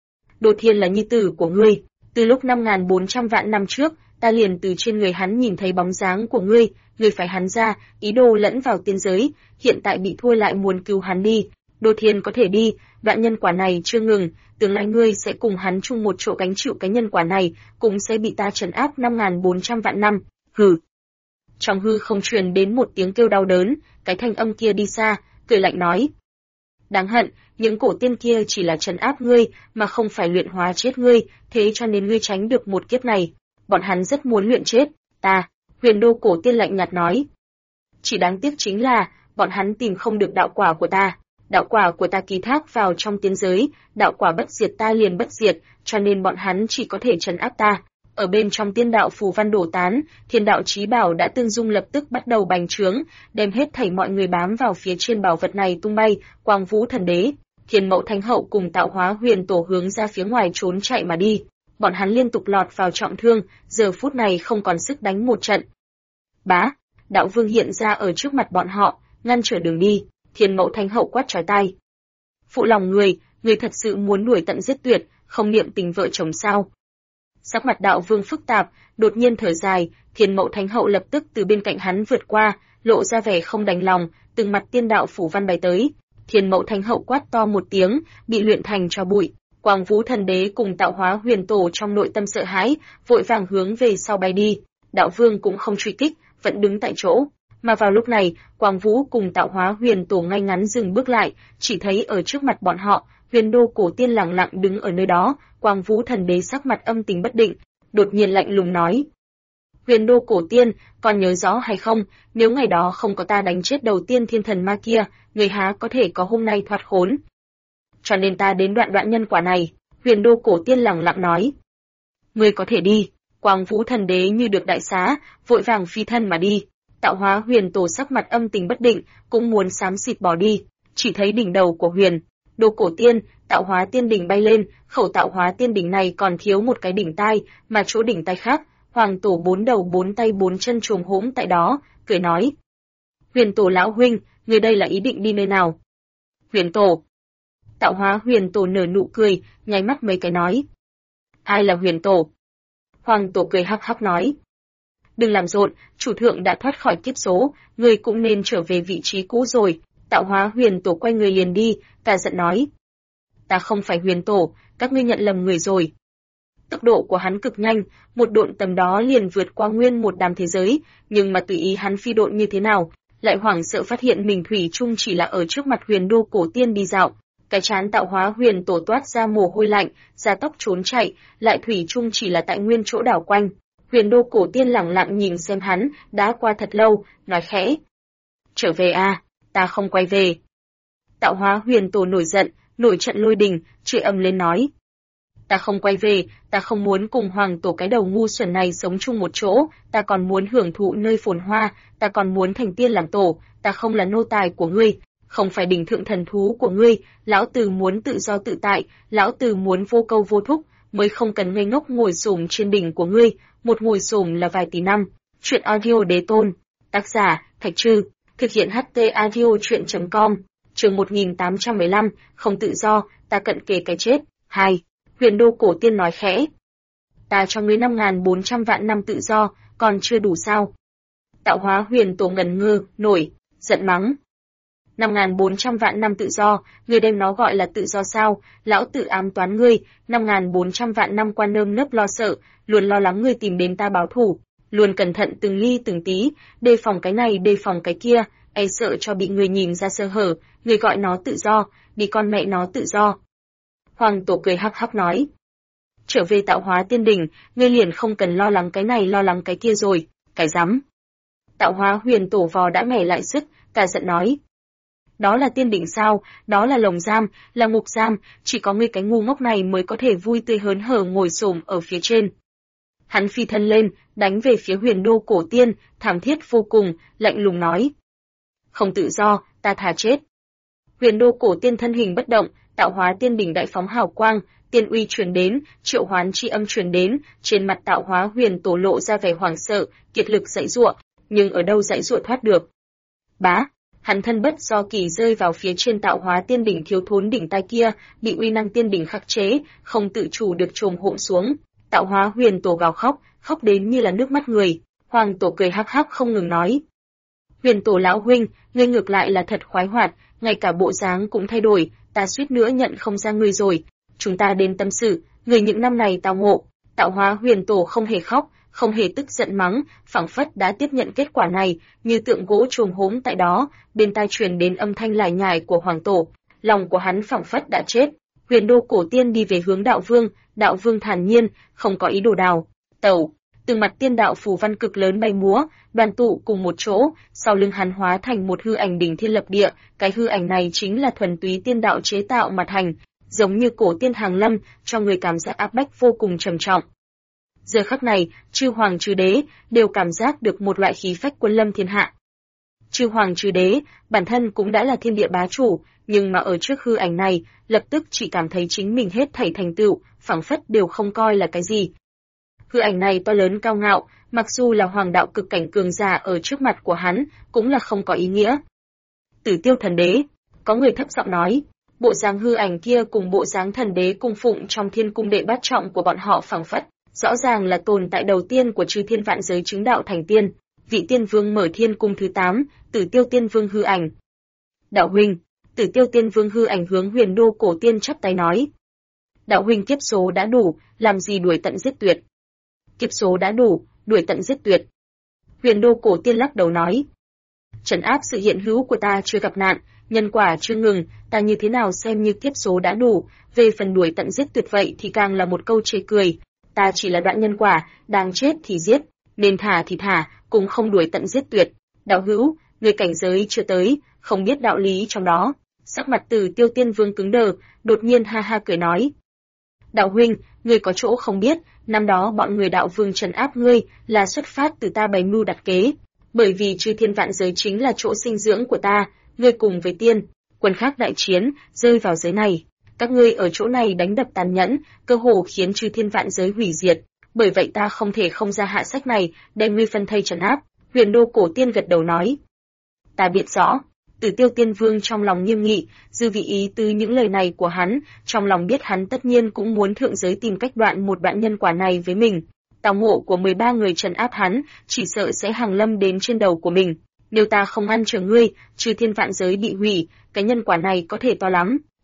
Đô Thiên là nhi tử của ngươi, từ lúc 5.400 vạn năm trước, ta liền từ trên người hắn nhìn thấy bóng dáng của ngươi, ngươi phải hắn ra, ý đồ lẫn vào tiên giới, hiện tại bị thua lại muốn cứu hắn đi. Đô Thiên có thể đi, đoạn nhân quả này chưa ngừng, tương lai ngươi sẽ cùng hắn chung một chỗ gánh chịu cái nhân quả này, cũng sẽ bị ta trấn áp 5.400 vạn năm. Hừ. Trong hư không truyền đến một tiếng kêu đau đớn, cái thanh âm kia đi xa, cười lạnh nói: Đáng hận, những cổ tiên kia chỉ là trấn áp ngươi, mà không phải luyện hóa chết ngươi, thế cho nên ngươi tránh được một kiếp này. Bọn hắn rất muốn luyện chết ta. Huyền Đô Cổ Tiên lạnh nhạt nói: Chỉ đáng tiếc chính là, bọn hắn tìm không được đạo quả của ta. Đạo quả của ta ký thác vào trong tiên giới, đạo quả bất diệt ta liền bất diệt, cho nên bọn hắn chỉ có thể trấn áp ta. Ở bên trong tiên đạo phù văn đổ tán, thiên đạo chí bảo đã tương dung lập tức bắt đầu bành trướng, đem hết thảy mọi người bám vào phía trên bảo vật này tung bay. Quang Vũ Thần Đế, Thiên Mậu Thánh Hậu cùng Tạo Hóa Huyền Tổ hướng ra phía ngoài trốn chạy mà đi. Bọn hắn liên tục lọt vào trọng thương, giờ phút này không còn sức đánh một trận. Bá, đạo vương hiện ra ở trước mặt bọn họ, ngăn trở đường đi. Thiên Mậu Thánh Hậu quát chói tai: Phụ lòng người thật sự muốn đuổi tận giết tuyệt, không niệm tình vợ chồng sao? Sắc mặt đạo vương phức tạp, đột nhiên thở dài, Thiên Mậu Thánh Hậu lập tức từ bên cạnh hắn vượt qua, lộ ra vẻ không đành lòng, từng mặt tiên đạo phủ văn bay tới. Thiên Mậu Thánh Hậu quát to một tiếng, bị luyện thành tro bụi. Quang Vũ Thần Đế cùng Tạo Hóa Huyền Tổ trong nội tâm sợ hãi, vội vàng hướng về sau bay đi. Đạo vương cũng không truy kích, vẫn đứng tại chỗ. Mà vào lúc này, Quang Vũ cùng Tạo Hóa Huyền Tổ ngay ngắn dừng bước lại, chỉ thấy ở trước mặt bọn họ, Huyền Đô Cổ Tiên lặng lặng đứng ở nơi đó. Quang Vũ Thần Đế sắc mặt âm tình bất định, đột nhiên lạnh lùng nói: Huyền Đô Cổ Tiên, còn nhớ rõ hay không, nếu ngày đó không có ta đánh chết đầu tiên thiên thần ma kia, người há có thể có hôm nay thoát khốn. Cho nên ta đến đoạn nhân quả này. Huyền Đô Cổ Tiên lặng lặng nói: Ngươi có thể đi. Quang Vũ Thần Đế như được đại xá, vội vàng phi thân mà đi. Tạo Hóa Huyền Tổ sắc mặt âm tình bất định, cũng muốn xám xịt bỏ đi. Chỉ thấy đỉnh đầu của Huyền Đô Cổ Tiên, Tạo Hóa Tiên đỉnh bay lên, khẩu Tạo Hóa Tiên đỉnh này còn thiếu một cái đỉnh tai, mà chỗ đỉnh tai khác, Hoàng Tổ bốn đầu bốn tay bốn chân chồm hỗn tại đó, cười nói: Huyền Tổ lão huynh, người đây là ý định đi nơi nào? Huyền Tổ. Tạo Hóa Huyền Tổ nở nụ cười, nháy mắt mấy cái nói: Ai là Huyền Tổ? Hoàng Tổ cười hắc hắc nói: Đừng làm rộn, chủ thượng đã thoát khỏi kiếp số, người cũng nên trở về vị trí cũ rồi. Tạo Hóa Huyền Tổ quay người liền đi, cả giận nói: ta không phải Huyền Tổ, các ngươi nhận lầm người rồi. Tốc độ của hắn cực nhanh, một độn tầm đó liền vượt qua nguyên một đám thế giới, nhưng mà tùy ý hắn phi độn như thế nào, lại hoảng sợ phát hiện mình thủy chung chỉ là ở trước mặt Huyền Đô Cổ Tiên đi dạo. Cái trán Tạo Hóa Huyền Tổ toát ra mồ hôi lạnh, ra tốc trốn chạy, lại thủy chung chỉ là tại nguyên chỗ đảo quanh. Huyền Đô Cổ Tiên lẳng lặng nhìn xem hắn, đã qua thật lâu, nói khẽ: "Trở về a, ta không quay về." Tạo Hóa Huyền Tổ nổi giận, nổi trận lôi đình, chửi ầm lên nói: "Ta không quay về, ta không muốn cùng Hoàng Tổ cái đầu ngu xuẩn này sống chung một chỗ, ta còn muốn hưởng thụ nơi phồn hoa, ta còn muốn thành tiên làm tổ, ta không là nô tài của ngươi, không phải đỉnh thượng thần thú của ngươi, lão tử muốn tự do tự tại, lão tử muốn vô câu vô thúc, mới không cần ngây ngốc ngồi xổm trên đỉnh của ngươi, một ngồi xổm là vài tỷ năm." Truyện audio đế tôn, tác giả Thạch Trư, thực hiện HT audio truyện.com, chương 1815, không tự do, ta cận kề cái chết. 2. Huyền Đô Cổ Tiên nói khẽ: "Ta cho ngươi 5.400 vạn năm tự do, còn chưa đủ sao?" Tạo Hóa Huyền Tổ ngần ngơ, nổi giận mắng: 5.400 vạn năm tự do, ngươi đem nó gọi là tự do sao? Lão tử ám toán ngươi, 5.400 vạn năm qua nơm nớp lo sợ, luôn lo lắng ngươi tìm đến ta báo thù, luôn cẩn thận từng ly từng tí, đề phòng cái này đề phòng cái kia, e sợ cho bị người nhìn ra sơ hở, ngươi gọi nó tự do, đi con mẹ nó tự do. Hoàng Tổ cười hắc hắc nói: "Trở về Tạo Hóa Tiên Đỉnh, ngươi liền không cần lo lắng cái này lo lắng cái kia rồi, cái rắm." Tạo Hóa Huyền Tổ vò đã mẻ lại sức, cả giận nói: "Đó là tiên đỉnh sao? Đó là lồng giam, là ngục giam, chỉ có ngươi cái ngu ngốc này mới có thể vui tươi hớn hở ngồi xổm ở phía trên." Hắn phi thân lên, đánh về phía Huyền Đô Cổ Tiên, thảm thiết vô cùng, lạnh lùng nói: "Không tự do, ta thà chết." Huyền Đô Cổ Tiên thân hình bất động, Tạo Hóa Tiên Đỉnh đại phóng hào quang, tiên uy truyền đến, triệu hoán chi âm truyền đến, trên mặt Tạo Hóa Huyền Tổ lộ ra vẻ hoảng sợ, kiệt lực giãy giụa, nhưng ở đâu giãy giụa thoát được. Bá, hắn thân bất do kỳ rơi vào phía trên Tạo Hóa Tiên Đỉnh thiếu thốn đỉnh tai kia, bị uy năng tiên đỉnh khắc chế, không tự chủ được chồm hụm xuống. Tạo Hóa Huyền Tổ gào khóc, khóc đến như là nước mắt người. Hoàng Tổ cười hắc hắc không ngừng nói: "Huyền Tổ lão huynh, ngươi ngược lại là thật khoái hoạt, ngay cả bộ dáng cũng thay đổi, ta suýt nữa nhận không ra ngươi rồi. Chúng ta đến tâm sự, người những năm này tao ngộ." Tạo Hóa Huyền Tổ không hề khóc, không hề tức giận mắng, phảng phất đã tiếp nhận kết quả này, như tượng gỗ chồm hốm tại đó, bên tai truyền đến âm thanh lải nhải của Hoàng Tổ, lòng của hắn phảng phất đã chết. Huyền Đô Cổ Tiên đi về hướng Đạo Vương thản nhiên, không có ý đồ đào tẩu. Từng mặt tiên đạo phù văn cực lớn bay múa, đoàn tụ cùng một chỗ, sau lưng hắn hóa thành một hư ảnh đỉnh thiên lập địa, cái hư ảnh này chính là thuần túy tiên đạo chế tạo mà thành, giống như cổ tiên hàng lâm, cho người cảm giác áp bách vô cùng trầm trọng. Giờ khắc này, chư hoàng chư đế đều cảm giác được một loại khí phách quân lâm thiên hạ. Chư hoàng chư đế, bản thân cũng đã là thiên địa bá chủ, nhưng mà ở trước hư ảnh này, lập tức chỉ cảm thấy chính mình hết thảy thành tựu, phảng phất đều không coi là cái gì. Hư ảnh này to lớn cao ngạo, mặc dù là hoàng đạo cực cảnh cường giả ở trước mặt của hắn, cũng là không có ý nghĩa. Tử Tiêu Thần Đế, có người thấp giọng nói, bộ dáng hư ảnh kia cùng bộ dáng thần đế cung phụng trong thiên cung đệ bát trọng của bọn họ phảng phất, rõ ràng là tồn tại đầu tiên của chư thiên vạn giới chứng đạo thành tiên. Vị tiên vương mở thiên cung thứ 8, Tử Tiêu Tiên Vương hư ảnh. Đạo huynh, Tử Tiêu Tiên Vương hư ảnh hướng Huyền Đô Cổ Tiên chắp tay nói. Đạo huynh kiếp số đã đủ, làm gì đuổi tận giết tuyệt. Kiếp số đã đủ, đuổi tận giết tuyệt. Huyền Đô Cổ Tiên lắc đầu nói. Trấn áp sự hiện hữu của ta chưa gặp nạn, nhân quả chưa ngừng, ta như thế nào xem như kiếp số đã đủ, về phần đuổi tận giết tuyệt vậy thì càng là một câu chê cười. Ta chỉ là đoạn nhân quả, đang chết thì giết, nên thả thì thả, cũng không đuổi tận giết tuyệt. Đạo hữu, người cảnh giới chưa tới, không biết đạo lý trong đó. Sắc mặt Tử Tiêu Tiên Vương cứng đờ, đột nhiên ha ha cười nói. Đạo huynh, ngươi có chỗ không biết, năm đó bọn người đạo vương trấn áp ngươi là xuất phát từ ta bày mưu đặt kế. Bởi vì chư thiên vạn giới chính là chỗ sinh dưỡng của ta, ngươi cùng với tiên, quân khác đại chiến, rơi vào giới này. Các ngươi ở chỗ này đánh đập tàn nhẫn, cơ hồ khiến chư thiên vạn giới hủy diệt. Bởi vậy ta không thể không ra hạ sách này, đem ngươi phân thây trấn áp. Huyền Đô Cổ Tiên gật đầu nói. Ta biết rõ. Tử Tiêu Tiên Vương trong lòng nghiêm nghị, dư vị ý tứ những lời này của hắn, trong lòng biết hắn tất nhiên cũng muốn thượng giới tìm cách đoạn một đoạn nhân quả này với mình. Tào ngộ của 13 người trấn áp hắn, chỉ sợ sẽ hàng lâm đến trên đầu của mình. Nếu ta không ngăn trở ngươi, chư thiên vạn giới bị hủy, cái nhân quả này có thể to lắm.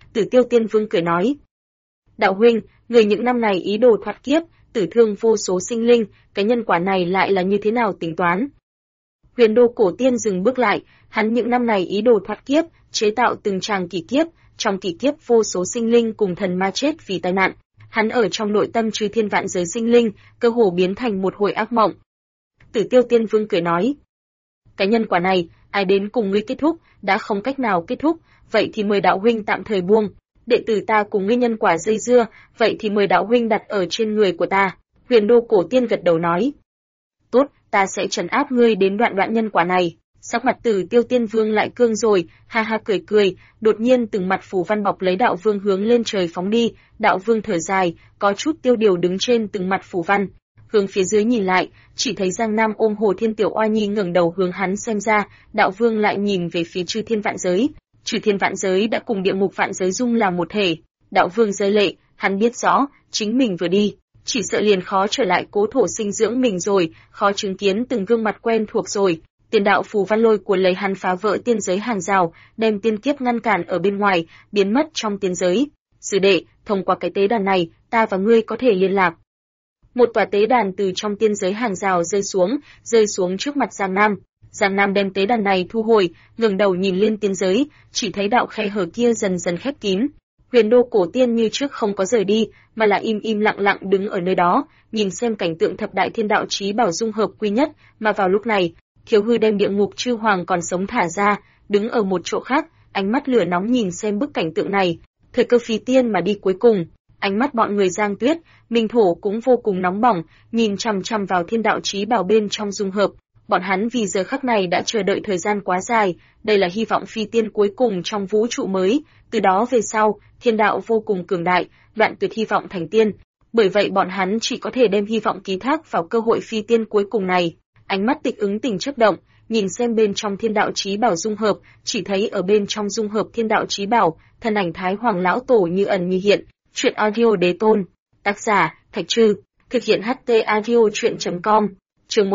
Tử Tiêu Tiên Vương cười nói: Đạo huynh, người những năm này ý đồ thoát kiếp, tử thương vô số sinh linh, cái nhân quả này lại là như thế nào tính toán? Huyền Đô Cổ Tiên dừng bước lại, hắn những năm này ý đồ thoát kiếp, chế tạo từng tràng kỳ kiếp, trong kỳ kiếp vô số sinh linh cùng thần ma chết vì tai nạn. Hắn ở trong nội tâm chư thiên vạn giới sinh linh, cơ hồ biến thành một hồi ác mộng. Tử Tiêu Tiên Vương cười nói: Cái nhân quả này, ai đến cùng ngươi kết thúc, đã không cách nào kết thúc, vậy thì mời đạo huynh tạm thời buông. Đệ tử ta cùng ngươi nhân quả dây dưa, vậy thì mời đạo huynh đặt ở trên người của ta. Huyền Đô Cổ Tiên gật đầu nói: Tốt, ta sẽ trấn áp ngươi đến đoạn nhân quả này. Sắc mặt Tử Tiêu Tiên Vương lại cương rồi, ha ha cười cười, đột nhiên từng mặt phù văn bọc lấy đạo vương hướng lên trời phóng đi, đạo vương thở dài, có chút tiêu điều đứng trên từng mặt phù văn. Hướng phía dưới nhìn lại, chỉ thấy Giang Nam ôm Hồ Thiên Tiểu Oa Nhi ngẩng đầu hướng hắn xem ra, đạo vương lại nhìn về phía chư thiên vạn giới. Chư thiên vạn giới đã cùng địa ngục vạn giới dung làm một thể. Đạo vương rơi lệ, hắn biết rõ, chính mình vừa đi, chỉ sợ liền khó trở lại cố thổ sinh dưỡng mình rồi, khó chứng kiến từng gương mặt quen thuộc rồi. Tiền đạo phù văn lôi cuốn lấy hắn phá vỡ tiên giới hàng rào, đem tiên kiếp ngăn cản ở bên ngoài, biến mất trong tiên giới. Sư đệ, thông qua cái tế đàn này, ta và ngươi có thể liên lạc. Một tòa tế đàn từ trong tiên giới hàng rào rơi xuống trước mặt Giang Nam. Giang Nam đem tế đàn này thu hồi, ngẩng đầu nhìn lên tiên giới, chỉ thấy đạo khe hở kia dần dần khép kín. Huyền Đô Cổ Tiên như trước không có rời đi, mà là im lặng lặng đứng ở nơi đó, nhìn xem cảnh tượng thập đại thiên đạo chí bảo dung hợp quy nhất, mà vào lúc này, Thiếu Hư đem địa ngục chư hoàng còn sống thả ra, đứng ở một chỗ khác, ánh mắt lửa nóng nhìn xem bức cảnh tượng này. Thời cơ phi tiên mà đi cuối cùng, ánh mắt bọn người Giang Tuyết, Minh Thổ cũng vô cùng nóng bỏng, nhìn chằm chằm vào thiên đạo chí bảo bên trong dung hợp. Bọn hắn vì giờ khắc này đã chờ đợi thời gian quá dài, đây là hy vọng phi tiên cuối cùng trong vũ trụ mới, từ đó về sau, thiên đạo vô cùng cường đại, đoạn tuyệt hy vọng thành tiên. Bởi vậy bọn hắn chỉ có thể đem hy vọng ký thác vào cơ hội phi tiên cuối cùng này. Ánh mắt Tịch Ứng Tình chớp động, nhìn xem bên trong thiên đạo chí bảo dung hợp, chỉ thấy ở bên trong dung hợp thiên đạo chí bảo, thân ảnh Thái Hoàng lão tổ như ẩn như hiện. Truyện audio đế tôn, tác giả Thạch Trư, thực hiện HT audio truyện.com. Chương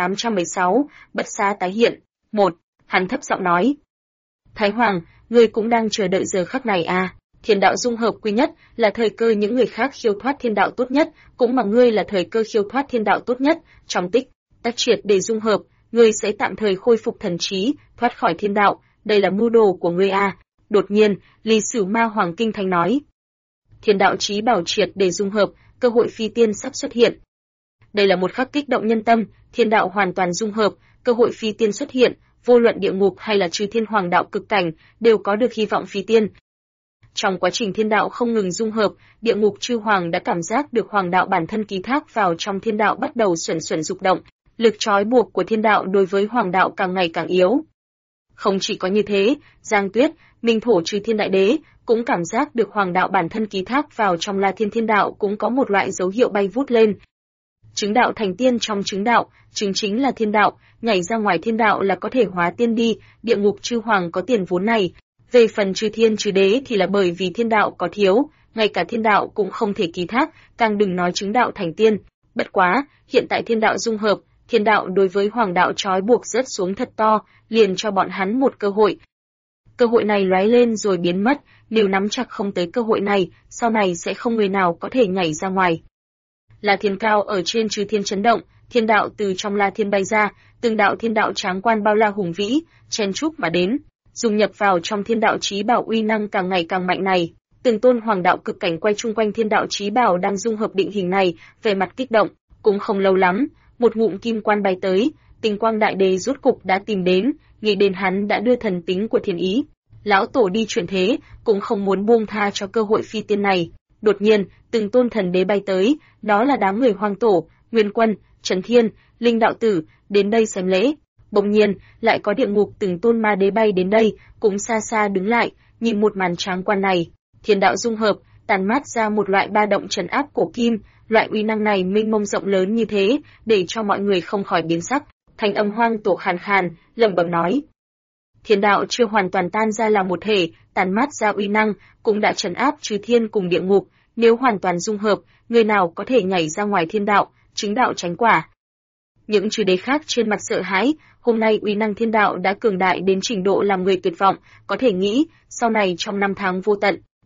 1816, Bất Xá tái hiện. 1. Hắn thấp giọng nói: Thái Hoàng, ngươi cũng đang chờ đợi giờ khắc này à? Thiên đạo dung hợp quy nhất là thời cơ những người khác khiêu thoát thiên đạo tốt nhất, cũng mà ngươi là thời cơ khiêu thoát thiên đạo tốt nhất. Trong tích tắc triệt để dung hợp, ngươi sẽ tạm thời khôi phục thần trí, thoát khỏi thiên đạo. Đây là mưu đồ của ngươi à? Đột nhiên, Lý Sử Ma Hoàng kinh thành nói: Thiên đạo chí bảo triệt để dung hợp, cơ hội phi tiên sắp xuất hiện. Đây là một khắc kích động nhân tâm, thiên đạo hoàn toàn dung hợp, cơ hội phi tiên xuất hiện, vô luận địa ngục hay là chư thiên hoàng đạo cực cảnh, đều có được hy vọng phi tiên. Trong quá trình thiên đạo không ngừng dung hợp, địa ngục chư hoàng đã cảm giác được hoàng đạo bản thân ký thác vào trong thiên đạo bắt đầu xuẩn dục động, lực trói buộc của thiên đạo đối với hoàng đạo càng ngày càng yếu. Không chỉ có như thế, Giang Tuyết, Minh Thổ chư thiên đại đế cũng cảm giác được hoàng đạo bản thân ký thác vào trong La Thiên thiên đạo cũng có một loại dấu hiệu bay vút lên. Chứng đạo thành tiên trong chứng đạo, chứng chính là thiên đạo, nhảy ra ngoài thiên đạo là có thể hóa tiên đi, địa ngục chư hoàng có tiền vốn này. Về phần chư thiên chư đế thì là bởi vì thiên đạo có thiếu, ngay cả thiên đạo cũng không thể ký thác, càng đừng nói chứng đạo thành tiên. Bất quá, hiện tại thiên đạo dung hợp, thiên đạo đối với hoàng đạo trói buộc rớt xuống thật to, liền cho bọn hắn một cơ hội. Cơ hội này lóe lên rồi biến mất, nếu nắm chặt không tới cơ hội này, sau này sẽ không người nào có thể nhảy ra ngoài. La Thiên cao ở trên chư thiên chấn động, thiên đạo từ trong La Thiên bay ra, từng đạo thiên đạo tráng quan bao la hùng vĩ, chen chúc mà đến, dung nhập vào trong thiên đạo chí bảo uy năng càng ngày càng mạnh này. Từng tôn hoàng đạo cực cảnh quay chung quanh thiên đạo chí bảo đang dung hợp định hình này, về mặt kích động, cũng không lâu lắm, một ngụm kim quan bay tới, Tinh Quang Đại Đế rốt cục đã tìm đến, nghĩ đến hắn đã đưa thần tính của thiên ý. Lão tổ đi chuyển thế, cũng không muốn buông tha cho cơ hội phi tiên này. Đột nhiên, từng tôn thần đế bay tới, đó là đám người Hoang Tổ, Nguyên Quân, Trấn Thiên, Linh Đạo Tử, đến đây xem lễ. Bỗng nhiên, lại có địa ngục từng tôn ma đế bay đến đây, cũng xa xa đứng lại, nhìn một màn tráng quan này. Thiên đạo dung hợp, tàn mát ra một loại ba động trấn áp cổ kim, loại uy năng này mênh mông rộng lớn như thế, để cho mọi người không khỏi biến sắc. Thanh âm Hoang Tổ khàn khàn, lẩm bẩm nói: Thiên đạo chưa hoàn toàn tan ra là một thể, tàn mát ra uy năng, cũng đã trấn áp chư thiên cùng địa ngục, nếu hoàn toàn dung hợp, người nào có thể nhảy ra ngoài thiên đạo, chứng đạo chánh quả. Những chư đế khác trên mặt sợ hãi, hôm nay uy năng thiên đạo đã cường đại đến trình độ làm người tuyệt vọng, có thể nghĩ, sau này trong năm tháng vô tận,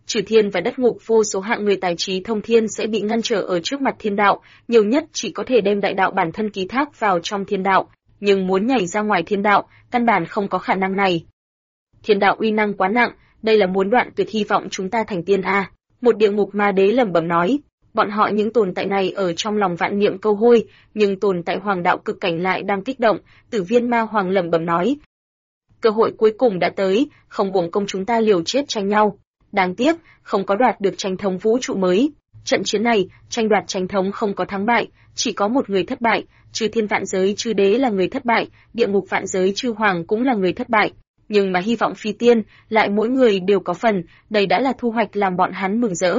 trừ thiên và đất ngục vô số hạng người tài trí thông thiên sẽ bị ngăn trở ở trước mặt thiên đạo, nhiều nhất chỉ có thể đem đại đạo bản thân ký thác vào trong thiên đạo, nhưng muốn nhảy ra ngoài thiên đạo, căn bản không có khả năng này. Thiên đạo uy năng quá nặng, đây là muốn đoạn tuyệt hy vọng chúng ta thành tiên a. Một địa ngục ma đế lẩm bẩm nói, bọn họ những tồn tại này ở trong lòng vạn niệm câu hôi, nhưng tồn tại hoàng đạo cực cảnh lại đang kích động, Tử Viên Ma Hoàng lẩm bẩm nói. Cơ hội cuối cùng đã tới, không uổng công chúng ta liều chết tranh nhau. Đáng tiếc, không có đoạt được tranh thống vũ trụ mới. Trận chiến này, tranh đoạt tranh thống không có thắng bại, chỉ có một người thất bại, trừ thiên vạn giới chư đế là người thất bại, địa ngục vạn giới chư hoàng cũng là người thất bại. Nhưng mà hy vọng phi tiên, lại mỗi người đều có phần, đây đã là thu hoạch làm bọn hắn mừng rỡ.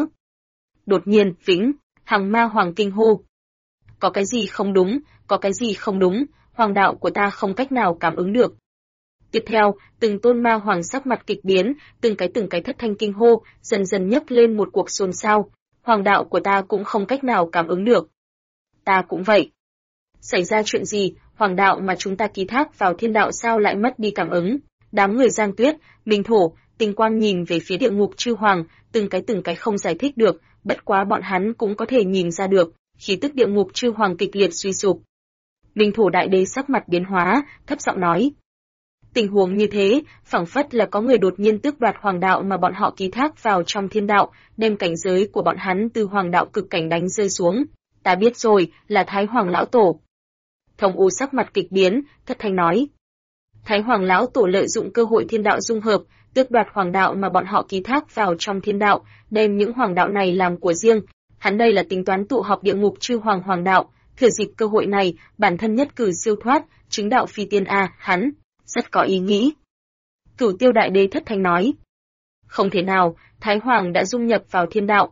Đột nhiên, Vĩnh Hằng Ma Hoàng kinh hô. Có cái gì không đúng, có cái gì không đúng, hoàng đạo của ta không cách nào cảm ứng được. Tiếp theo, từng tôn ma hoàng sắc mặt kịch biến, từng cái thất thanh kinh hô, dần dần nhấc lên một cuộc xôn xao. Hoàng đạo của ta cũng không cách nào cảm ứng được. Ta cũng vậy. Xảy ra chuyện gì, hoàng đạo mà chúng ta ký thác vào thiên đạo sao lại mất đi cảm ứng? Đám người Giang Tuyết, Minh Thổ, Tinh Quang nhìn về phía địa ngục chư hoàng, từng cái không giải thích được, bất quá bọn hắn cũng có thể nhìn ra được, khí tức địa ngục chư hoàng kịch liệt suy sụp. Minh Thổ đại đế sắc mặt biến hóa, thấp giọng nói. Tình huống như thế, phảng phất là có người đột nhiên tước đoạt hoàng đạo mà bọn họ ký thác vào trong thiên đạo, đem cảnh giới của bọn hắn từ hoàng đạo cực cảnh đánh rơi xuống. Ta biết rồi, là Thái Hoàng lão tổ. Thông U sắc mặt kịch biến, thất thanh nói. Thái Hoàng lão tổ lợi dụng cơ hội thiên đạo dung hợp, tước đoạt hoàng đạo mà bọn họ ký thác vào trong thiên đạo, đem những hoàng đạo này làm của riêng. Hắn đây là tính toán tụ họp địa ngục chư hoàng hoàng đạo, thừa dịp cơ hội này, bản thân nhất cử siêu thoát, chứng đạo phi tiên a, hắn rất có ý nghĩ. Cửu Tiêu đại đế thất thanh nói. Không thể nào, Thái Hoàng đã dung nhập vào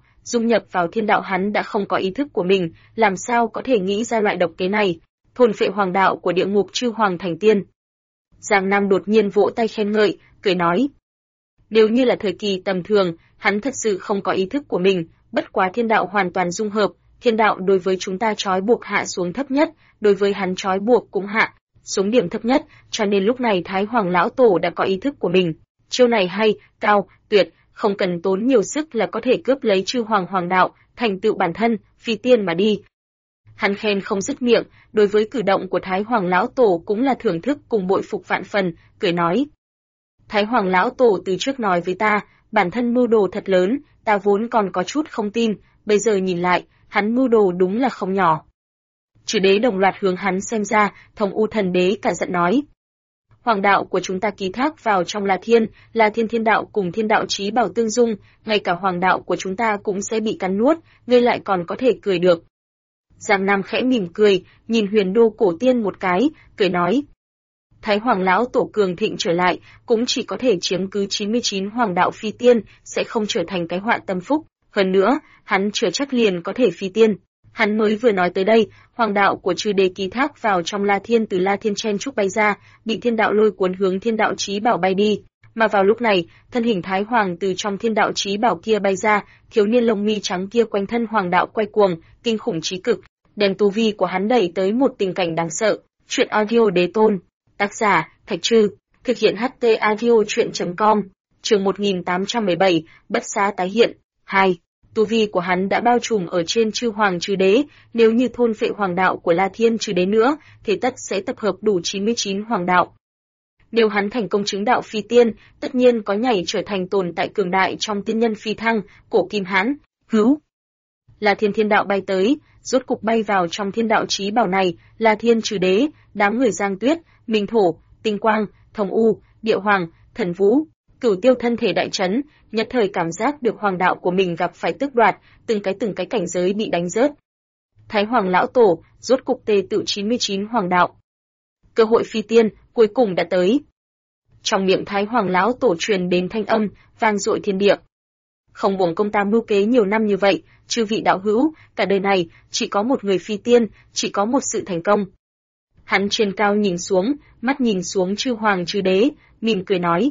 thiên đạo hắn đã không có ý thức của mình, làm sao có thể nghĩ ra loại độc kế này, thôn phệ hoàng đạo của địa ngục chư hoàng thành tiên. Giang Nam đột nhiên vỗ tay khen ngợi, cười nói. Nếu như là thời kỳ tầm thường, hắn thật sự không có ý thức của mình, bất quá thiên đạo hoàn toàn dung hợp, thiên đạo đối với chúng ta trói buộc hạ xuống thấp nhất, đối với hắn trói buộc cũng hạ xuống điểm thấp nhất, cho nên lúc này Thái Hoàng lão tổ đã có ý thức của mình. Chiêu này hay, cao, tuyệt, không cần tốn nhiều sức là có thể cướp lấy chư hoàng hoàng đạo, thành tựu bản thân, phi tiên mà đi. Hắn khen không dứt miệng, đối với cử động của Thái Hoàng lão tổ cũng là thưởng thức cùng bội phục vạn phần, cười nói. Thái Hoàng lão tổ từ trước nói với ta, bản thân mưu đồ thật lớn, ta vốn còn có chút không tin, bây giờ nhìn lại, hắn mưu đồ đúng là không nhỏ. Chư đế đồng loạt hướng hắn xem ra, Thông U thần đế cả giận nói. Hoàng đạo của chúng ta ký thác vào trong La Thiên thiên đạo cùng thiên đạo chí bảo tương dung, ngay cả hoàng đạo của chúng ta cũng sẽ bị cắn nuốt, ngươi lại còn có thể cười được. Giang Nam khẽ mỉm cười, nhìn Huyền Đô cổ tiên một cái, cười nói. Thái Hoàng lão tổ cường thịnh trở lại, cũng chỉ có thể chiếm cứ 99 hoàng đạo phi tiên, sẽ không trở thành cái họa tâm phúc. Hơn nữa, hắn chưa chắc liền có thể phi tiên. Hắn mới vừa nói tới đây, hoàng đạo của chư đế ký thác vào trong La Thiên từ La Thiên chen trúc bay ra, bị thiên đạo lôi cuốn hướng thiên đạo chí bảo bay đi. Mà vào lúc này, thân hình Thái Hoàng từ trong thiên đạo chí bảo kia bay ra, thiếu niên lông mi trắng kia quanh thân hoàng đạo quay cuồng, kinh khủng chí cực, đem tu vi của hắn đẩy tới một tình cảnh đáng sợ. Truyện audio đế tôn, tác giả Thạch Trư, thực hiện HT audio truyện.com, chương 1817, bất xá tái hiện. 2. Tu vi của hắn đã bao trùm ở trên chư hoàng chư đế, nếu như thôn phệ hoàng đạo của La Thiên chư đế nữa, thì tất sẽ tập hợp đủ 99 hoàng đạo. Nếu hắn thành công chứng đạo phi tiên, tất nhiên có nhảy trở thành tồn tại cường đại trong tiên nhân phi thăng, cổ kim hãn, hữu. La Thiên thiên đạo bay tới, rốt cục bay vào trong thiên đạo chí bảo này, La Thiên chư đế, đám người Giang Tuyết, Minh Thổ, Tinh Quang, Thông U, Địa Hoàng, Thần Vũ, Cửu Tiêu thân thể đại chấn, nhất thời cảm giác được hoàng đạo của mình gặp phải tước đoạt, từng cái cảnh giới bị đánh rớt. Thái Hoàng lão tổ, rốt cục tề tự 99 hoàng đạo. Cơ hội phi tiên cuối cùng đã tới. Trong miệng Thái Hoàng lão tổ truyền đến thanh âm vang dội thiên địa. Không uổng công ta mưu kế nhiều năm như vậy, chư vị đạo hữu, cả đời này chỉ có một người phi tiên, chỉ có một sự thành công. Hắn trên cao nhìn xuống, mắt nhìn xuống chư hoàng chư đế, mỉm cười nói.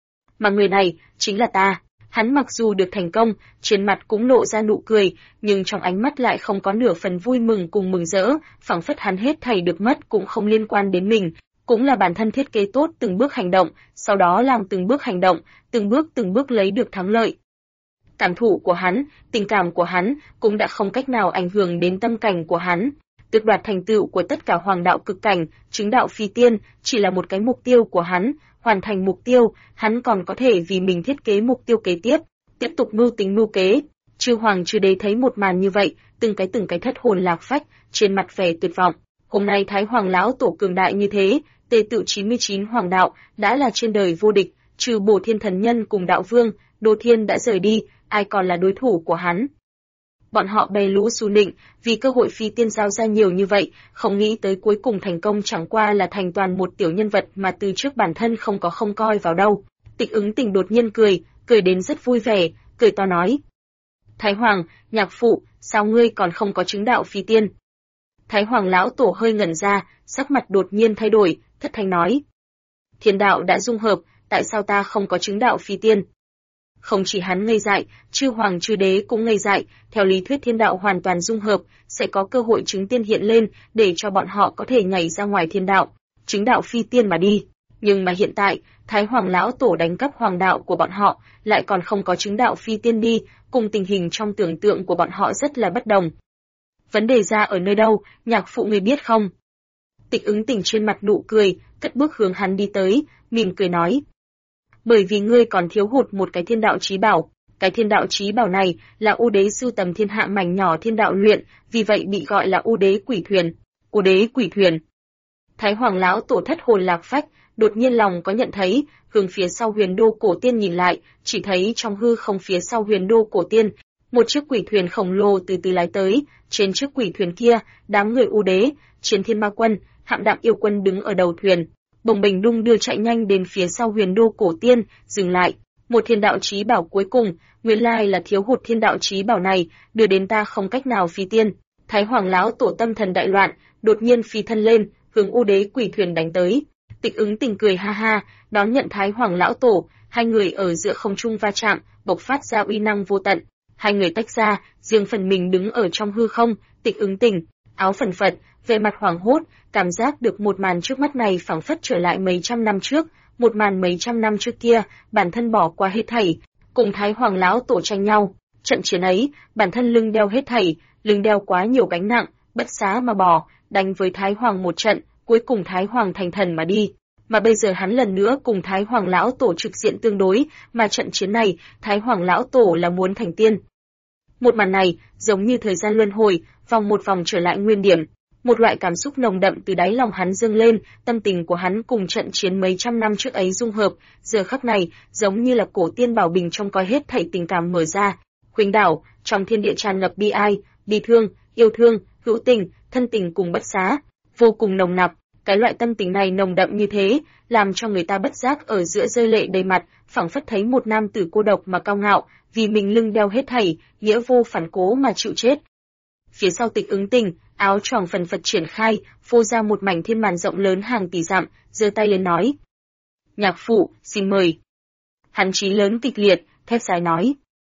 Mà người này chính là ta. Hắn mặc dù được thành công, trên mặt cũng lộ ra nụ cười, nhưng trong ánh mắt lại không có nửa phần vui mừng cùng mừng rỡ, phảng phất hắn hết thảy được mất cũng không liên quan đến mình, cũng là bản thân thiết kế tốt từng bước hành động, sau đó làm từng bước hành động, từng bước lấy được thắng lợi. cảm thụ của hắn, tình cảm của hắn cũng đã không cách nào ảnh hưởng đến tâm cảnh của hắn. Tước đoạt thành tựu của tất cả hoàng đạo cực cảnh, chứng đạo phi tiên, chỉ là một cái mục tiêu của hắn, hoàn thành mục tiêu, hắn còn có thể vì mình thiết kế mục tiêu kế tiếp, tiếp tục mưu tính mưu kế. Chư hoàng chư đế thấy một màn như vậy, từng cái thất hồn lạc phách, trên mặt vẻ tuyệt vọng. Hôm nay Thái Hoàng lão tổ cường đại như thế, tề tự 99 hoàng đạo đã là trên đời vô địch, trừ Bổ Thiên Thần Nhân cùng đạo vương, Đô Thiên đã rời đi, ai còn là đối thủ của hắn. Bọn họ bè lũ xu nịnh, vì cơ hội phi tiên giao ra nhiều như vậy, không nghĩ tới cuối cùng thành công chẳng qua là thành toàn một tiểu nhân vật mà từ trước bản thân không coi vào đâu. Tịch Ứng Tình đột nhiên cười đến rất vui vẻ, cười to nói: Thái Hoàng, nhạc phụ, sao ngươi còn không có chứng đạo phi tiên? Thái Hoàng lão tổ hơi ngẩn ra, sắc mặt đột nhiên thay đổi, thất thanh nói: Thiên đạo đã dung hợp, tại sao ta không có chứng đạo phi tiên? Không chỉ hắn ngây dại, chư hoàng chư đế cũng ngây dại, theo lý thuyết thiên đạo hoàn toàn dung hợp, sẽ có cơ hội chứng tiên hiện lên, để cho bọn họ có thể nhảy ra ngoài thiên đạo, chứng đạo phi tiên mà đi. Nhưng mà hiện tại, Thái Hoàng lão tổ đánh cắp hoàng đạo của bọn họ, lại còn không có chứng đạo phi tiên đi, cùng tình hình trong tưởng tượng của bọn họ rất là bất đồng. Vấn đề ra ở nơi đâu, nhạc phụ người biết không? Tịch Ứng Tình trên mặt nụ cười, cất bước hướng hắn đi tới, mỉm cười nói: Bởi vì ngươi còn thiếu hụt một cái thiên đạo chí bảo, cái thiên đạo chí bảo này là U Đế sưu tầm thiên hạ mảnh nhỏ thiên đạo luyện, vì vậy bị gọi là U Đế Quỷ Thuyền. U Đế Quỷ Thuyền. Thái Hoàng lão tổ thất hồn lạc phách, đột nhiên lòng có nhận thấy, hướng phía sau Huyền Đô cổ tiên nhìn lại, chỉ thấy trong hư không phía sau Huyền Đô cổ tiên, một chiếc quỷ thuyền khổng lồ từ từ lái tới, trên chiếc quỷ thuyền kia, đám người U Đế, Chiến Thiên Ma Quân, Hạm Đạm Yêu Quân đứng ở đầu thuyền, bồng bềnh đung đưa chạy nhanh đến phía sau Huyền Đô cổ tiên, dừng lại. Một thiên đạo chí bảo cuối cùng, nguyên lai là thiếu hụt thiên đạo chí bảo này, đưa đến ta không cách nào phi tiên. Thái Hoàng lão tổ tâm thần đại loạn, đột nhiên phi thân lên, hướng U Đế quỷ thuyền đánh tới. Tịch Ứng Tình cười ha ha, đón nhận Thái Hoàng lão tổ, hai người ở giữa không trung va chạm, bộc phát ra uy năng vô tận. Hai người tách ra, riêng phần mình đứng ở trong hư không. Tịch Ứng Tình, áo phần phật, vẻ mặt hoảng hốt, cảm giác được một màn trước mắt này phảng phất trở lại mấy trăm năm trước, một màn mấy trăm năm trước kia, bản thân bỏ qua hết thảy, cùng Thái Hoàng lão tổ tranh nhau. Trận chiến ấy, bản thân lưng đeo hết thảy, lưng đeo quá nhiều gánh nặng, bất xá mà bỏ, đánh với Thái Hoàng một trận, cuối cùng Thái Hoàng thành thần mà đi. Mà bây giờ hắn lần nữa cùng Thái Hoàng lão tổ trực diện tương đối, mà trận chiến này, Thái Hoàng lão tổ là muốn thành tiên. Một màn này, giống như thời gian luân hồi, vòng một vòng trở lại nguyên điểm. Một loại cảm xúc nồng đậm từ đáy lòng hắn dâng lên, tâm tình của hắn cùng trận chiến mấy trăm năm trước ấy dung hợp, giờ khắc này, giống như là cổ tiên bảo bình trong coi hết thảy tình cảm mở ra. Khuynh đảo, trong thiên địa tràn ngập bi ai, bi thương, yêu thương, hữu tình, thân tình cùng bất xá, vô cùng nồng nặc. Cái loại tâm tình này nồng đậm như thế, làm cho người ta bất giác ở giữa rơi lệ đầy mặt, phảng phất thấy một nam tử cô độc mà cao ngạo, vì mình lưng đeo hết thảy, nghĩa vô phản cố mà chịu chết. Phía sau Tịch Ứng Tình, áo choàng phần phật triển khai, phô ra một mảnh thiên màn rộng lớn hàng tỷ dặm, giơ tay lên nói: Nhạc phụ, xin mời. Hắn chí lớn kịch liệt, thét dài nói: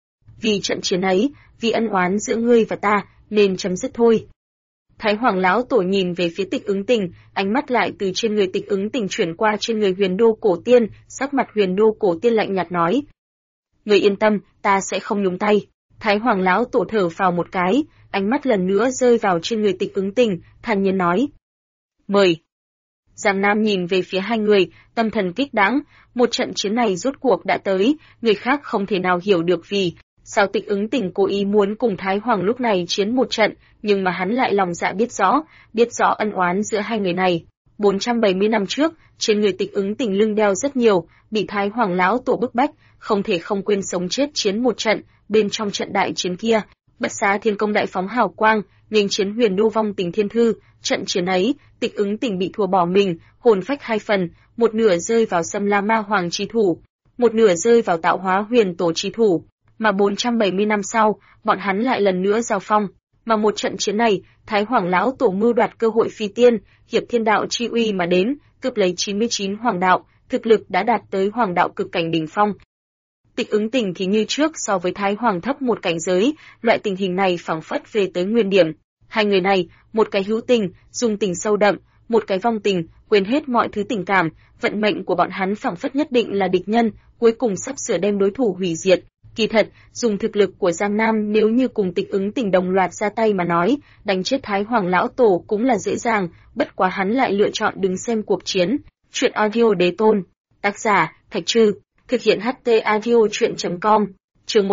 Vì trận chiến ấy, vì ân oán giữa ngươi và ta, nên chấm dứt thôi. Thái Hoàng lão tổ nhìn về phía Tịch Ứng Tình, ánh mắt lại từ trên người Tịch Ứng Tình chuyển qua trên người Huyền Đô cổ tiên, sắc mặt Huyền Đô cổ tiên lạnh nhạt nói: Ngươi yên tâm, ta sẽ không nhúng tay. Thái Hoàng lão tổ thở phào một cái, ánh mắt lần nữa rơi vào trên người Tịch Ứng Tình, thản nhiên nói: Mời. Giang Nam nhìn về phía hai người, tâm thần kích đãng, một trận chiến này rốt cuộc đã tới, người khác không thể nào hiểu được vì sao Tịch Ứng Tình cố ý muốn cùng Thái Hoàng lúc này chiến một trận, nhưng mà hắn lại lòng dạ biết rõ ân oán giữa hai người này. 470 năm trước, trên người Tịch Ứng Tình lưng đeo rất nhiều, bị Thái Hoàng lão tổ bức bách, không thể không quên sống chết chiến một trận, bên trong trận đại chiến kia, Bất Xá Thiên Công đại phóng hào quang, nghênh chiến Huyền Đô vong tình thiên thư, trận chiến ấy, Tịch Ứng Tình bị thua bỏ mình, hồn phách hai phần, một nửa rơi vào Sâm La Ma Hoàng chi thủ, một nửa rơi vào Tạo Hóa Huyền Tổ chi thủ, mà 470 năm sau, bọn hắn lại lần nữa giao phong, mà một trận chiến này, Thái Hoàng lão tổ mưu đoạt cơ hội phi tiên, hiệp thiên đạo chi uy mà đến, cướp lấy 99 hoàng đạo, thực lực đã đạt tới hoàng đạo cực cảnh đỉnh phong. Tịch Ứng Tình thì như trước so với Thái Hoàng thấp một cảnh giới, loại tình hình này phảng phất về tới nguyên điểm. Hai người này, một cái hữu tình, dùng tình sâu đậm, một cái vong tình, quên hết mọi thứ tình cảm, vận mệnh của bọn hắn phảng phất nhất định là địch nhân, cuối cùng sắp sửa đem đối thủ hủy diệt. Kỳ thật, dùng thực lực của Giang Nam nếu như cùng Tịch Ứng Tình đồng loạt ra tay mà nói, đánh chết Thái Hoàng lão tổ cũng là dễ dàng, bất quá hắn lại lựa chọn đứng xem cuộc chiến. Truyện audio đế tôn. Tác giả, Thạch Trư. Thực hiện HT audio truyện.com. Chương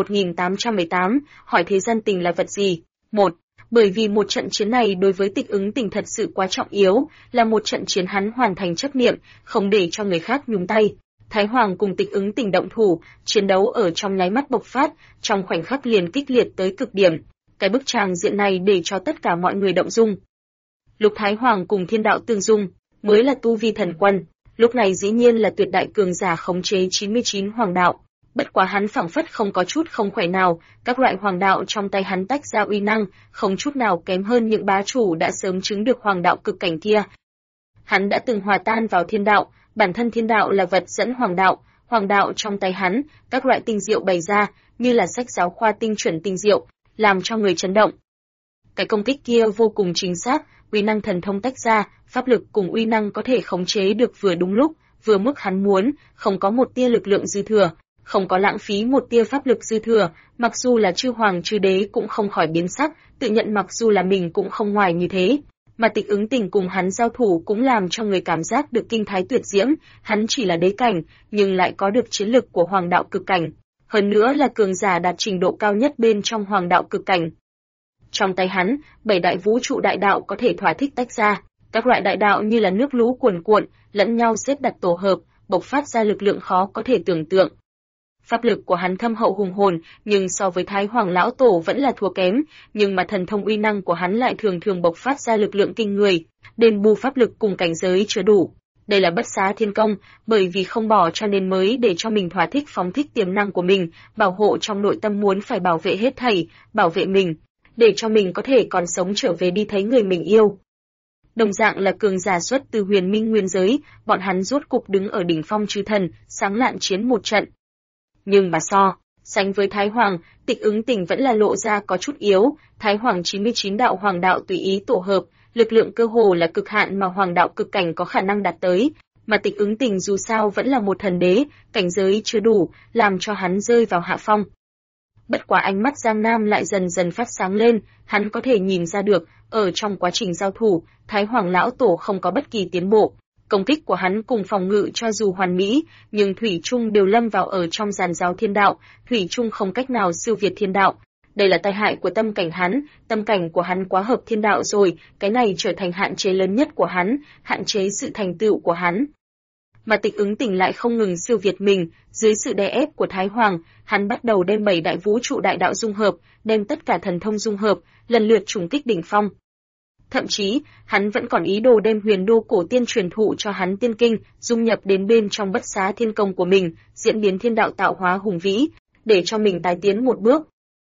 1818, hỏi thế gian tình là vật gì? 1. Bởi vì một trận chiến này đối với Tịch Ứng Tình thật sự quá trọng yếu, là một trận chiến hắn hoàn thành chấp niệm, không để cho người khác nhúng tay. Thái Hoàng cùng Tịch Ứng Tình động thủ, chiến đấu ở trong nháy mắt bộc phát, trong khoảnh khắc liền kích liệt tới cực điểm. Cái bức tràng diện này để cho tất cả mọi người động dung. Lúc Thái Hoàng cùng Thiên Đạo tương dung, mới là tu vi thần quân, lúc này dĩ nhiên là tuyệt đại cường giả khống chế 99 hoàng đạo. Bất quá hắn phảng phất không có chút không khỏe nào, các loại hoàng đạo trong tay hắn tách ra uy năng, không chút nào kém hơn những bá chủ đã sớm chứng được hoàng đạo cực cảnh kia. Hắn đã từng hòa tan vào thiên đạo, bản thân thiên đạo là vật dẫn hoàng đạo trong tay hắn, các loại tinh diệu bày ra, như là sách giáo khoa tinh chuẩn tinh diệu, làm cho người chấn động. Cái công kích kia vô cùng chính xác, uy năng thần thông tách ra, pháp lực cùng uy năng có thể khống chế được vừa đúng lúc, vừa mức hắn muốn, không có một tia lực lượng dư thừa, không có lãng phí một tia pháp lực dư thừa, mặc dù là chư hoàng chư đế cũng không khỏi biến sắc, tự nhận mặc dù là mình cũng không ngoài như thế. Mà Tịch Ứng Tình cùng hắn giao thủ cũng làm cho người cảm giác được kinh thái tuyệt diễm, hắn chỉ là đế cảnh, nhưng lại có được chiến lực của hoàng đạo cực cảnh, hơn nữa là cường giả đạt trình độ cao nhất bên trong hoàng đạo cực cảnh. Trong tay hắn, 7 đại vũ trụ đại đạo có thể thỏa thích tách ra, các loại đại đạo như là nước lũ cuồn cuộn, lẫn nhau xếp đặt tổ hợp, bộc phát ra lực lượng khó có thể tưởng tượng. Pháp lực của hắn thâm hậu hùng hồn, nhưng so với Thái Hoàng lão tổ vẫn là thua kém, nhưng mà thần thông uy năng của hắn lại thường thường bộc phát ra lực lượng kinh người, đền bù pháp lực cùng cảnh giới chưa đủ. Đây là bất xá thiên công, bởi vì không bỏ cho nên mới để cho mình thỏa thích phóng thích tiềm năng của mình, bảo hộ trong nội tâm muốn phải bảo vệ hết thảy, bảo vệ mình, để cho mình có thể còn sống trở về đi thấy người mình yêu. Đồng dạng là cường giả xuất từ huyền minh nguyên giới, bọn hắn rốt cục đứng ở đỉnh phong chư thần, sáng lạn chiến một trận. Nhưng mà sánh với Thái Hoàng, Tịch Ứng Tình vẫn là lộ ra có chút yếu, Thái Hoàng 99 đạo hoàng đạo tùy ý tổ hợp, lực lượng cơ hồ là cực hạn mà hoàng đạo cực cảnh có khả năng đạt tới, mà Tịch Ứng Tình dù sao vẫn là một thần đế, cảnh giới chưa đủ, làm cho hắn rơi vào hạ phong. Bất quá ánh mắt Giang Nam lại dần dần phát sáng lên, hắn có thể nhìn ra được, ở trong quá trình giao thủ, Thái Hoàng lão tổ không có bất kỳ tiến bộ. Công kích của hắn cùng phòng ngự cho dù hoàn mỹ, nhưng thủy chung đều lâm vào ở trong giàn giáo thiên đạo, thủy chung không cách nào siêu việt thiên đạo. Đây là tai hại của tâm cảnh hắn, tâm cảnh của hắn quá hợp thiên đạo rồi, cái này trở thành hạn chế lớn nhất của hắn, hạn chế sự thành tựu của hắn. Mà Tịch Ứng Tình lại không ngừng siêu việt mình, dưới sự đè ép của Thái Hoàng, hắn bắt đầu đem 7 đại vũ trụ đại đạo dung hợp, đem tất cả thần thông dung hợp, lần lượt trùng kích đỉnh phong. Thậm chí, hắn vẫn còn ý đồ đem huyền đô cổ tiên truyền thụ cho hắn tiên kinh, dung nhập đến bên trong bất xá thiên công của mình, diễn biến thiên đạo tạo hóa hùng vĩ, để cho mình tái tiến một bước.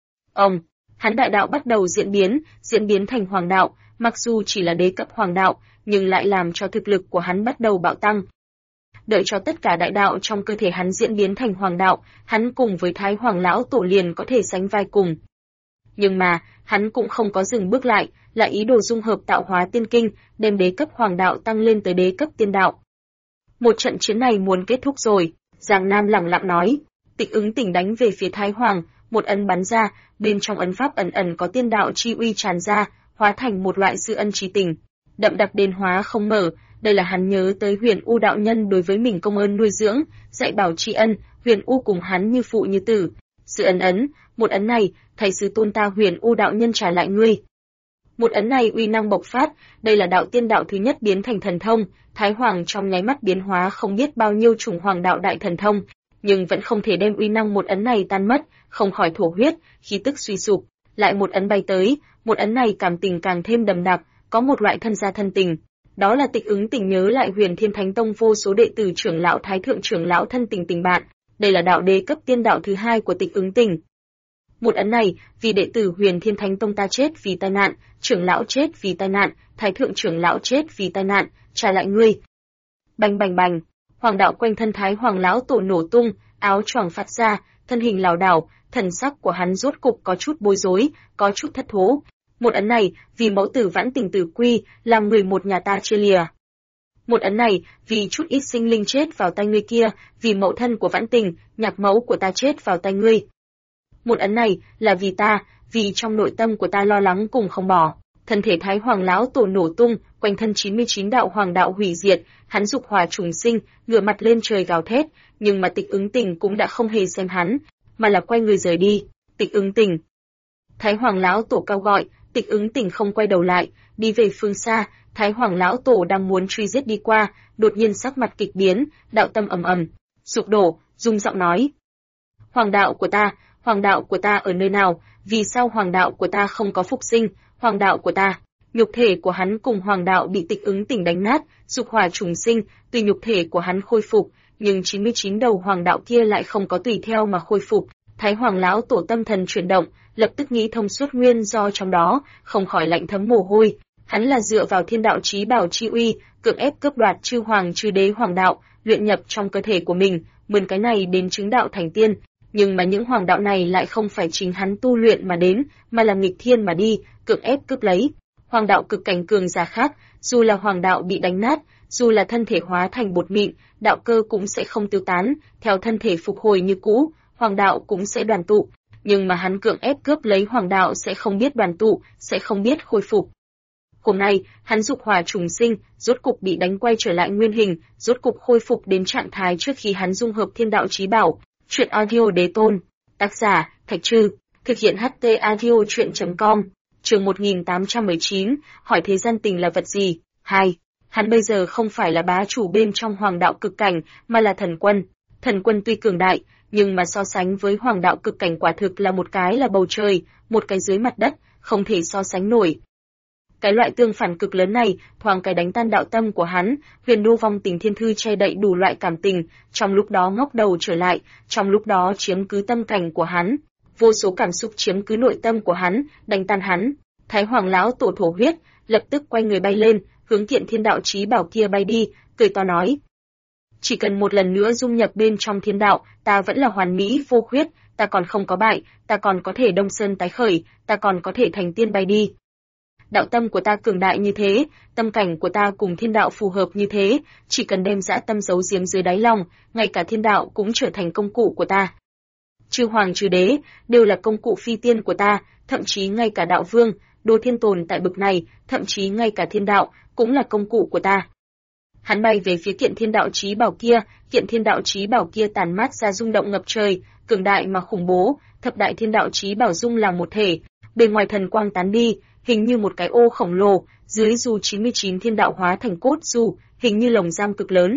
Hắn đại đạo bắt đầu diễn biến thành hoàng đạo, mặc dù chỉ là đế cấp hoàng đạo, nhưng lại làm cho thực lực của hắn bắt đầu bạo tăng. Đợi cho tất cả đại đạo trong cơ thể hắn diễn biến thành hoàng đạo, hắn cùng với Thái Hoàng lão tổ liền có thể sánh vai cùng. Nhưng mà, hắn cũng không có dừng bước lại, là ý đồ dung hợp tạo hóa tiên kinh, đem đế cấp hoàng đạo tăng lên tới đế cấp tiên đạo. Một trận chiến này muốn kết thúc rồi, Giang Nam lẳng lặng nói. Tịch Ứng Tình đánh về phía Thái Hoàng, một ấn bắn ra, bên trong ấn pháp ẩn ẩn có tiên đạo chi uy tràn ra, hóa thành một loại sư ân trí tình, đậm đặc đến hóa không mở. Đây là hắn nhớ tới Huyền U đạo nhân đối với mình công ơn nuôi dưỡng, dạy bảo tri ân, Huyền U cùng hắn như phụ như tử. Sự ấn, một ấn này, thầy sư tôn ta Huyền U đạo nhân trả lại ngươi. Một ấn này uy năng bộc phát, đây là đạo tiên đạo thứ nhất biến thành thần thông, Thái Hoàng trong nháy mắt biến hóa không biết bao nhiêu chủng hoàng đạo đại thần thông, nhưng vẫn không thể đem uy năng một ấn này tan mất, không khỏi thổ huyết, khí tức suy sụp. Lại một ấn bay tới, một ấn này cảm tình càng thêm đậm đặc, có một loại thân gia thân tình. Đó là Tịch Ứng Tình nhớ lại Huyền Thiên Thánh Tông vô số đệ tử trưởng lão thái thượng trưởng lão thân tình tình bạn, đây là đạo đế cấp tiên đạo thứ hai của Tịch Ứng Tình. Một ấn này, vì đệ tử Huyền Thiên Thánh Tông ta chết vì tai nạn, trưởng lão chết vì tai nạn, thái thượng trưởng lão chết vì tai nạn, trả lại ngươi. Bành bành bành, hoàng đạo quanh thân Thái Hoàng lão tổ nổ tung, áo choàng phát ra, thân hình lảo đảo, thần sắc của hắn rốt cục có chút bối rối, có chút thất thố. Một ấn này, vì mẫu tử Vãn Tình tử quy, làm người một nhà ta chia lìa. Một ấn này, vì chút ít sinh linh chết vào tay ngươi kia, vì mẫu thân của Vãn Tình, nhạc mẫu của ta chết vào tay ngươi. Một ấn này là vì ta, vì trong nội tâm của ta lo lắng cùng không bỏ. Thân thể Thái Hoàng lão tổ nổ tung, quanh thân 99 đạo hoàng đạo hủy diệt, hắn dục hỏa trùng sinh, ngửa mặt lên trời gào thét, nhưng mà Tịch Ứng Tình cũng đã không hề xem hắn, mà là quay người rời đi. Tịch Ứng Tình. Thái Hoàng lão tổ cao gọi, Tịch Ứng Tình không quay đầu lại, đi về phương xa. Thái Hoàng lão tổ đang muốn truy giết đi qua, đột nhiên sắc mặt kịch biến, đạo tâm ầm ầm sụp đổ, rung giọng nói: Hoàng đạo của ta ở nơi nào? Vì sao hoàng đạo của ta không có phục sinh? Hoàng đạo của ta. Nhục thể của hắn cùng hoàng đạo bị Tịch Ứng Tình đánh nát, dục hỏa trùng sinh, tuy nhục thể của hắn khôi phục, nhưng 99 đầu hoàng đạo kia lại không có tùy theo mà khôi phục. Thái Hoàng lão tổ tâm thần chuyển động, lập tức nghĩ thông suốt nguyên do trong đó, không khỏi lạnh thấm mồ hôi. Hắn là dựa vào thiên đạo chí bảo chi uy, cưỡng ép cướp đoạt chư hoàng chư đế hoàng đạo, luyện nhập trong cơ thể của mình, mượn cái này đến chứng đạo thành tiên. Nhưng mà những hoàng đạo này lại không phải chính hắn tu luyện mà đến, mà là nghịch thiên mà đi, cưỡng ép cướp lấy. Hoàng đạo cực cảnh cường giả khác, dù là hoàng đạo bị đánh nát, dù là thân thể hóa thành bột mịn, đạo cơ cũng sẽ không tiêu tán, theo thân thể phục hồi như cũ, hoàng đạo cũng sẽ đoàn tụ. Nhưng mà hắn cưỡng ép cướp lấy hoàng đạo sẽ không biết đoàn tụ, sẽ không biết khôi phục. Hôm nay, hắn dục hỏa trùng sinh, rốt cục bị đánh quay trở lại nguyên hình, rốt cục khôi phục đến trạng thái trước khi hắn dung hợp thiên đạo chí bảo. Truyện audio đế tôn. Tác giả, Thạch Trư. Thực hiện HT audio truyện.com. Chương 1819, hỏi thế gian tình là vật gì? 2. Hắn bây giờ không phải là bá chủ bên trong hoàng đạo cực cảnh, mà là thần quân. Thần quân tuy cường đại, nhưng mà so sánh với hoàng đạo cực cảnh quả thực là một cái là bầu trời, một cái dưới mặt đất, không thể so sánh nổi. Cái loại tương phản cực lớn này, thoáng cái đánh tan đạo tâm của hắn, Huyền Đô Vong Tình Thiên Thư che đậy đủ loại cảm tình, trong lúc đó ngóc đầu trở lại, trong lúc đó chiếm cứ tâm cảnh của hắn. Vô số cảm xúc chiếm cứ nội tâm của hắn, đánh tan hắn. Thái Hoàng lão tổ thổ huyết, lập tức quay người bay lên, hướng Kiện Thiên Đạo chí bảo kia bay đi, cười to nói: Chỉ cần một lần nữa dung nhập bên trong thiên đạo, ta vẫn là hoàn mỹ vô khuyết, ta còn không có bại, ta còn có thể đông sơn tái khởi, ta còn có thể thành tiên bay đi. Đạo tâm của ta cường đại như thế, tâm cảnh của ta cùng thiên đạo phù hợp như thế, chỉ cần đem dã tâm giấu giếm dưới đáy lòng, ngay cả thiên đạo cũng trở thành công cụ của ta. Chư hoàng chư đế đều là công cụ phi tiên của ta, thậm chí ngay cả đạo vương, Đô Thiên tồn tại bực này, thậm chí ngay cả thiên đạo cũng là công cụ của ta. Hắn bay về phía Kiện Thiên Đạo chí bảo kia, Kiện Thiên Đạo chí bảo kia tản mát ra rung động ngập trời, cường đại mà khủng bố, thập đại thiên đạo chí bảo dung là một thể, bên ngoài thần quang tán đi, hình như một cái ô khổng lồ, dưới dù 99 thiên đạo hóa thành cốt dù, hình như lồng giam cực lớn.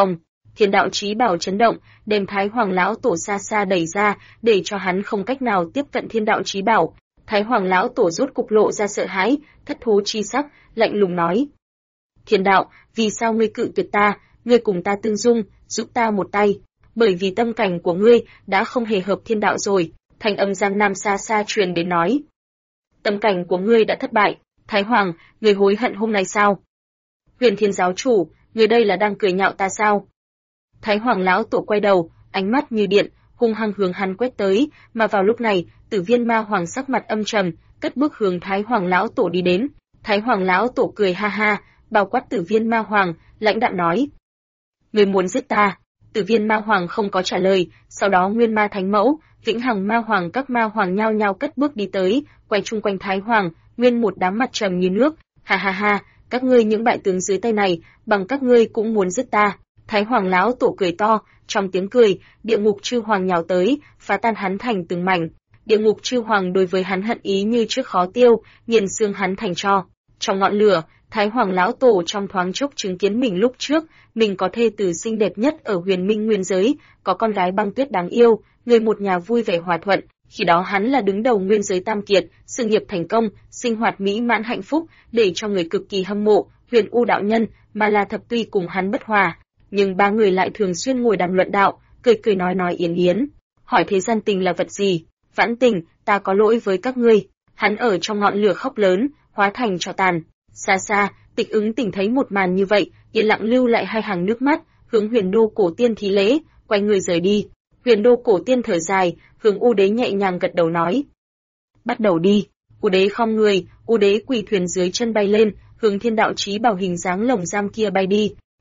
Thiên đạo chí bảo chấn động, đem Thái Hoàng lão tổ xa xa đẩy ra, để cho hắn không cách nào tiếp cận thiên đạo chí bảo. Thái Hoàng lão tổ rốt cục lộ ra sợ hãi, thất thố chi sắc, lạnh lùng nói: Thiên đạo, vì sao ngươi cự tuyệt ta, ngươi cùng ta tương dung, giúp ta một tay, bởi vì tâm cảnh của ngươi đã không hề hợp thiên đạo rồi. Thanh âm Giang Nam xa xa truyền đến nói: Tâm cảnh của ngươi đã thất bại, Thái Hoàng, ngươi hối hận hôm nay sao? Huyền Thiên giáo chủ, ngươi đây là đang cười nhạo ta sao? Thái Hoàng lão tổ quay đầu, ánh mắt như điện, hung hăng hướng hắn quét tới, mà vào lúc này, Tử Viên Ma Hoàng sắc mặt âm trầm, cất bước hướng Thái Hoàng lão tổ đi đến. Thái Hoàng lão tổ cười ha ha, bao quát Tử Viên Ma Hoàng, lãnh đạm nói: Ngươi muốn giết ta? Tử Viên Ma Hoàng không có trả lời, sau đó Nguyên Ma Thánh Mẫu, Vĩnh Hằng Ma Hoàng các ma hoàng nhao nhao cất bước đi tới, quay chung quanh Thái Hoàng, nguyên một đám mặt trầm như nước. Ha ha ha, các ngươi những bại tướng dưới tay này, bằng các ngươi cũng muốn giết ta. Thái Hoàng lão tổ cười to, trong tiếng cười, địa ngục chư hoàng nhào tới, phá tan hắn thành từng mảnh. Địa ngục chư hoàng đối với hắn hận ý như trước khó tiêu, nghiền xương hắn thành tro. Trong ngọn lửa, Thái Hoàng lão tổ trong thoáng chốc chứng kiến mình lúc trước, mình có thê tử xinh đẹp nhất ở Huyền Minh nguyên giới, có con gái băng tuyết đáng yêu, người một nhà vui vẻ hòa thuận. Khi đó hắn là đứng đầu nguyên giới tam kiệt, sự nghiệp thành công, sinh hoạt mỹ mãn hạnh phúc, để cho người cực kỳ hâm mộ. Huyền U đạo nhân, mà là Thập tuy cùng hắn bất hòa, nhưng ba người lại thường xuyên ngồi đàm luận đạo, cười cười nói yến yến. Hỏi thế gian tình là vật gì? Vãn Tình, ta có lỗi với các ngươi. Hắn ở trong ngọn lửa khóc lớn, hóa thành tro tàn. Xa xa, Tịch Ứng Tình thấy một màn như vậy, yên lặng lưu lại hai hàng nước mắt, hướng Huyền Đô cổ tiên thí lễ, quay người rời đi. Huyền Đô cổ tiên thở dài, hướng U Đế nhẹ nhàng gật đầu nói: Bắt đầu đi. U Đế khom người, U Đế quỳ thuyền dưới chân bay lên, hướng thiên đạo chí bảo hình dáng lồng giam kia bay đi.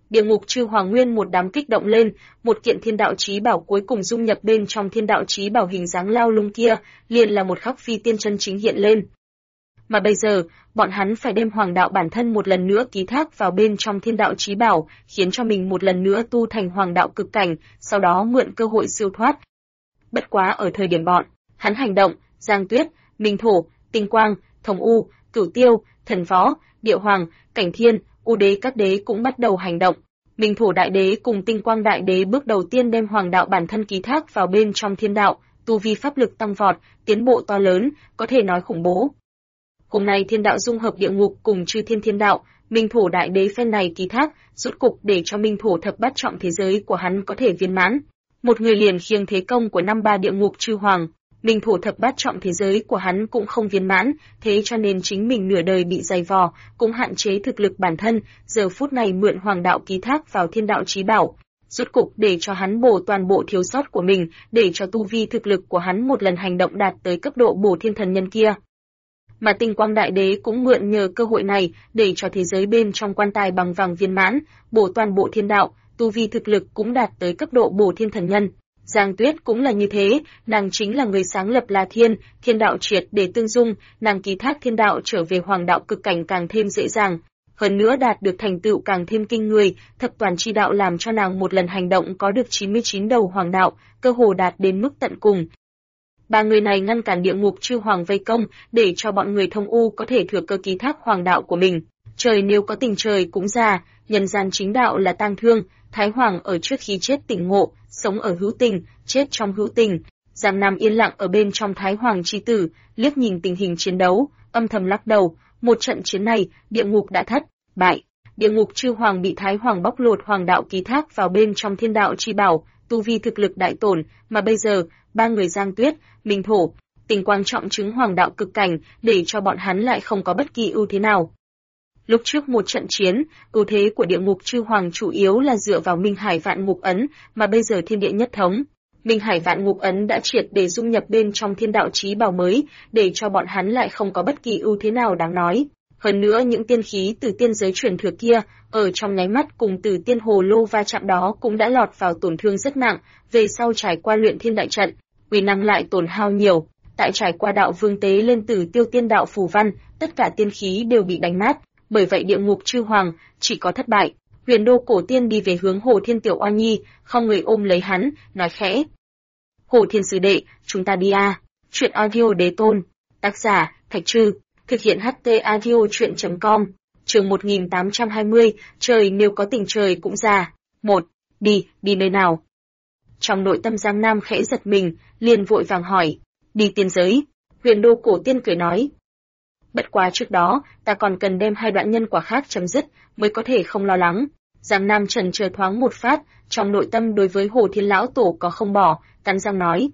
Địa ngục chư hoàng nguyên một đám kích động lên, một kiện thiên đạo chí bảo cuối cùng dung nhập bên trong thiên đạo chí bảo hình dáng lao lung kia, liền là một khắc phi tiên chân chính hiện lên. Mà bây giờ, bọn hắn phải đem hoàng đạo bản thân một lần nữa ký thác vào bên trong thiên đạo chí bảo, khiến cho mình một lần nữa tu thành hoàng đạo cực cảnh, sau đó mượn cơ hội siêu thoát. Bất quá ở thời điểm bọn hắn hành động, Giang Tuyết, Minh Thổ, Tinh Quang, Thống U, Cửu Tiêu, Thần Võ, Địa Hoàng, Cảnh Thiên, U Đế các đế cũng bắt đầu hành động. Minh Thổ Đại Đế cùng Tinh Quang Đại Đế bước đầu tiên đem hoàng đạo bản thân ký thác vào bên trong thiên đạo, tu vi pháp lực tăng vọt, tiến bộ to lớn, có thể nói khủng bố. Hôm nay thiên đạo dung hợp địa ngục cùng chư thiên thiên đạo, Minh Thổ Đại Đế phen này ký thác, rốt cục để cho Minh Thổ thập bát trọng thế giới của hắn có thể viên mãn. Một người liền khiêng thế công của năm ba địa ngục chư hoàng, Minh Thổ thập bát trọng thế giới của hắn cũng không viên mãn, thế cho nên chính mình nửa đời bị dày vò, cũng hạn chế thực lực bản thân, giờ phút này mượn hoàng đạo ký thác vào thiên đạo chí bảo, rốt cục để cho hắn bổ toàn bộ thiếu sót của mình, để cho tu vi thực lực của hắn một lần hành động đạt tới cấp độ bổ thiên thần nhân kia. Mà Tinh Quang Đại Đế cũng mượn nhờ cơ hội này để cho thế giới bên trong quan tài bằng vàng viên mãn, bổ toàn bộ thiên đạo, tu vi thực lực cũng đạt tới cấp độ bổ thiên thần nhân. Giang Tuyết cũng là như thế, nàng chính là người sáng lập La Thiên, thiên đạo triệt để tương dung, nàng ký thác thiên đạo trở về hoàng đạo cực cảnh càng thêm dễ dàng. Hơn nữa đạt được thành tựu càng thêm kinh người, thập toàn chi đạo làm cho nàng một lần hành động có được 99 đầu hoàng đạo, cơ hồ đạt đến mức tận cùng. Ba người này ngăn cản địa ngục chư hoàng vây công, để cho bọn người Thông U có thể thừa cơ ký thác hoàng đạo của mình. Trời nếu có tình trời cũng già, nhân gian chính đạo là tang thương, Thái Hoàng ở trước khi chết tỉnh ngộ, sống ở hữu tình, chết trong hữu tình. Giang Nam yên lặng ở bên trong Thái Hoàng chi tử, liếc nhìn tình hình chiến đấu, âm thầm lắc đầu, một trận chiến này, địa ngục đã thất bại. Địa ngục chư hoàng bị Thái Hoàng bóc lột hoàng đạo ký thác vào bên trong thiên đạo chi bảo, tu vi thực lực đại tổn, mà bây giờ, ba người Giang Tuyết, Minh Thổ, Tinh Quang trọng chứng hoàng đạo cực cảnh, để cho bọn hắn lại không có bất kỳ ưu thế nào. Lúc trước một trận chiến, ưu thế của địa ngục chư hoàng chủ yếu là dựa vào Minh Hải Vạn Ngục Ấn, mà bây giờ thiên địa nhất thống. Minh Hải Vạn Ngục Ấn đã triệt để dung nhập bên trong thiên đạo chí bảo mới, để cho bọn hắn lại không có bất kỳ ưu thế nào đáng nói. Hơn nữa những tiên khí từ tiên giới truyền thừa kia, ở trong nháy mắt cùng từ tiên hồ lô va chạm đó cũng đã lọt vào tổn thương rất nặng, về sau trải qua luyện thiên đại trận, uy năng lại tổn hao nhiều. Tại trải qua đạo vương tế lên từ tiêu tiên đạo phù văn, tất cả tiên khí đều bị đánh nát. Bởi vậy địa ngục chư hoàng chỉ có thất bại. Huyền Đô Cổ Tiên đi về hướng Hồ Thiên Tiểu Oa Nhi, không người ôm lấy hắn, nói khẽ: Hồ Thiên sư đệ, chúng ta đi à? Chuyện audio đế tôn. Tác giả Thạch Trư. Thực hiện HT audio truyện.com. Chương 1820, trời nếu có tình trời cũng già. 1. Đi nơi nào? Trong nội tâm Giang Nam khẽ giật mình, liền vội vàng hỏi: Đi tiên giới. Huyền Đô Cổ Tiên cười nói: Bất quá trước đó, ta còn cần đem hai đoạn nhân quả khác chấm dứt, mới có thể không lo lắng. Giang Nam trần chờ thoáng một phát, trong nội tâm đối với Hồ Thiên Lão Tổ có không bỏ, cắn răng nói: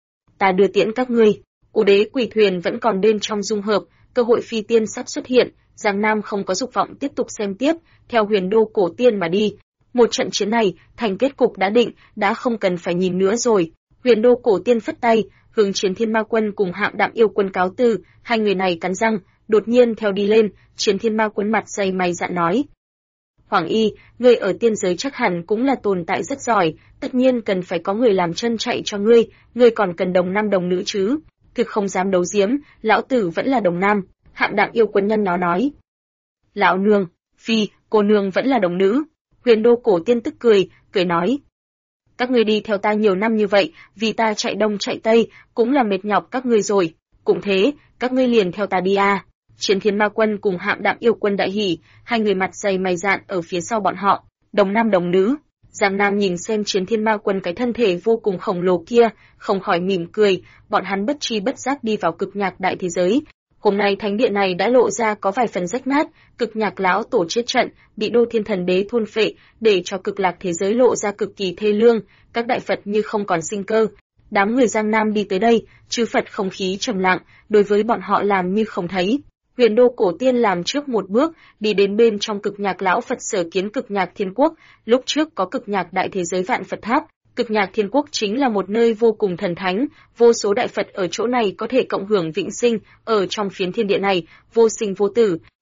Ta đưa tiễn các ngươi. U Đế Quỷ Thuyền vẫn còn bên trong dung hợp, cơ hội phi tiên sắp xuất hiện, Giang Nam không có dục vọng tiếp tục xem tiếp, theo Huyền Đô Cổ Tiên mà đi. Một trận chiến này, thành kết cục đã định, đã không cần phải nhìn nữa rồi. Huyền Đô Cổ Tiên phất tay, hướng Chiến Thiên Ma Quân cùng Hạm Đạm Yêu Quân cáo từ, hai người này cắn răng, đột nhiên theo đi lên. Chiến Thiên Ma Quân mặt dày mày dạn nói: Hoàng Y, ngươi ở tiên giới chắc hẳn cũng là tồn tại rất giỏi, tất nhiên cần phải có người làm chân chạy cho ngươi còn cần đồng nam đồng nữ chứ? Thực không dám đấu giếm, lão tử vẫn là đồng nam. Hạm Đạm Yêu Quân nhân nó nói: Lão nương, phi, cô nương vẫn là đồng nữ. Huyền Đô Cổ Tiên tức cười nói: Các ngươi đi theo ta nhiều năm như vậy, vì ta chạy đông chạy tây, cũng là mệt nhọc các ngươi rồi. Cũng thế, các ngươi liền theo ta đi à. Chiến Thiên Ma Quân cùng Hạm Đạm Yêu Quân đại hỉ, hai người mặt dày mày dạn ở phía sau bọn họ, đồng nam đồng nữ. Giang Nam nhìn xem Chiến Thiên Ma Quân cái thân thể vô cùng khổng lồ kia, không khỏi mỉm cười, bọn hắn bất tri bất giác đi vào cực nhạc đại thế giới. Hôm nay thánh địa này đã lộ ra có vài phần rách nát, cực nhạc lão tổ chết trận, bị Đô Thiên Thần Đế thôn phệ, để cho cực lạc thế giới lộ ra cực kỳ thê lương, các đại Phật như không còn sinh cơ. Đám người Giang Nam đi tới đây, chư Phật không khí trầm lặng, đối với bọn họ làm như không thấy. Huyền Đô Cổ Tiên làm trước một bước, đi đến bên trong cực nhạc lão Phật sở kiến cực nhạc thiên quốc, lúc trước có cực nhạc đại thế giới vạn Phật tháp. Cực nhạc thiên quốc chính là một nơi vô cùng thần thánh, vô số đại Phật ở chỗ này có thể cộng hưởng vĩnh sinh, ở trong phiến thiên địa này, vô sinh vô tử.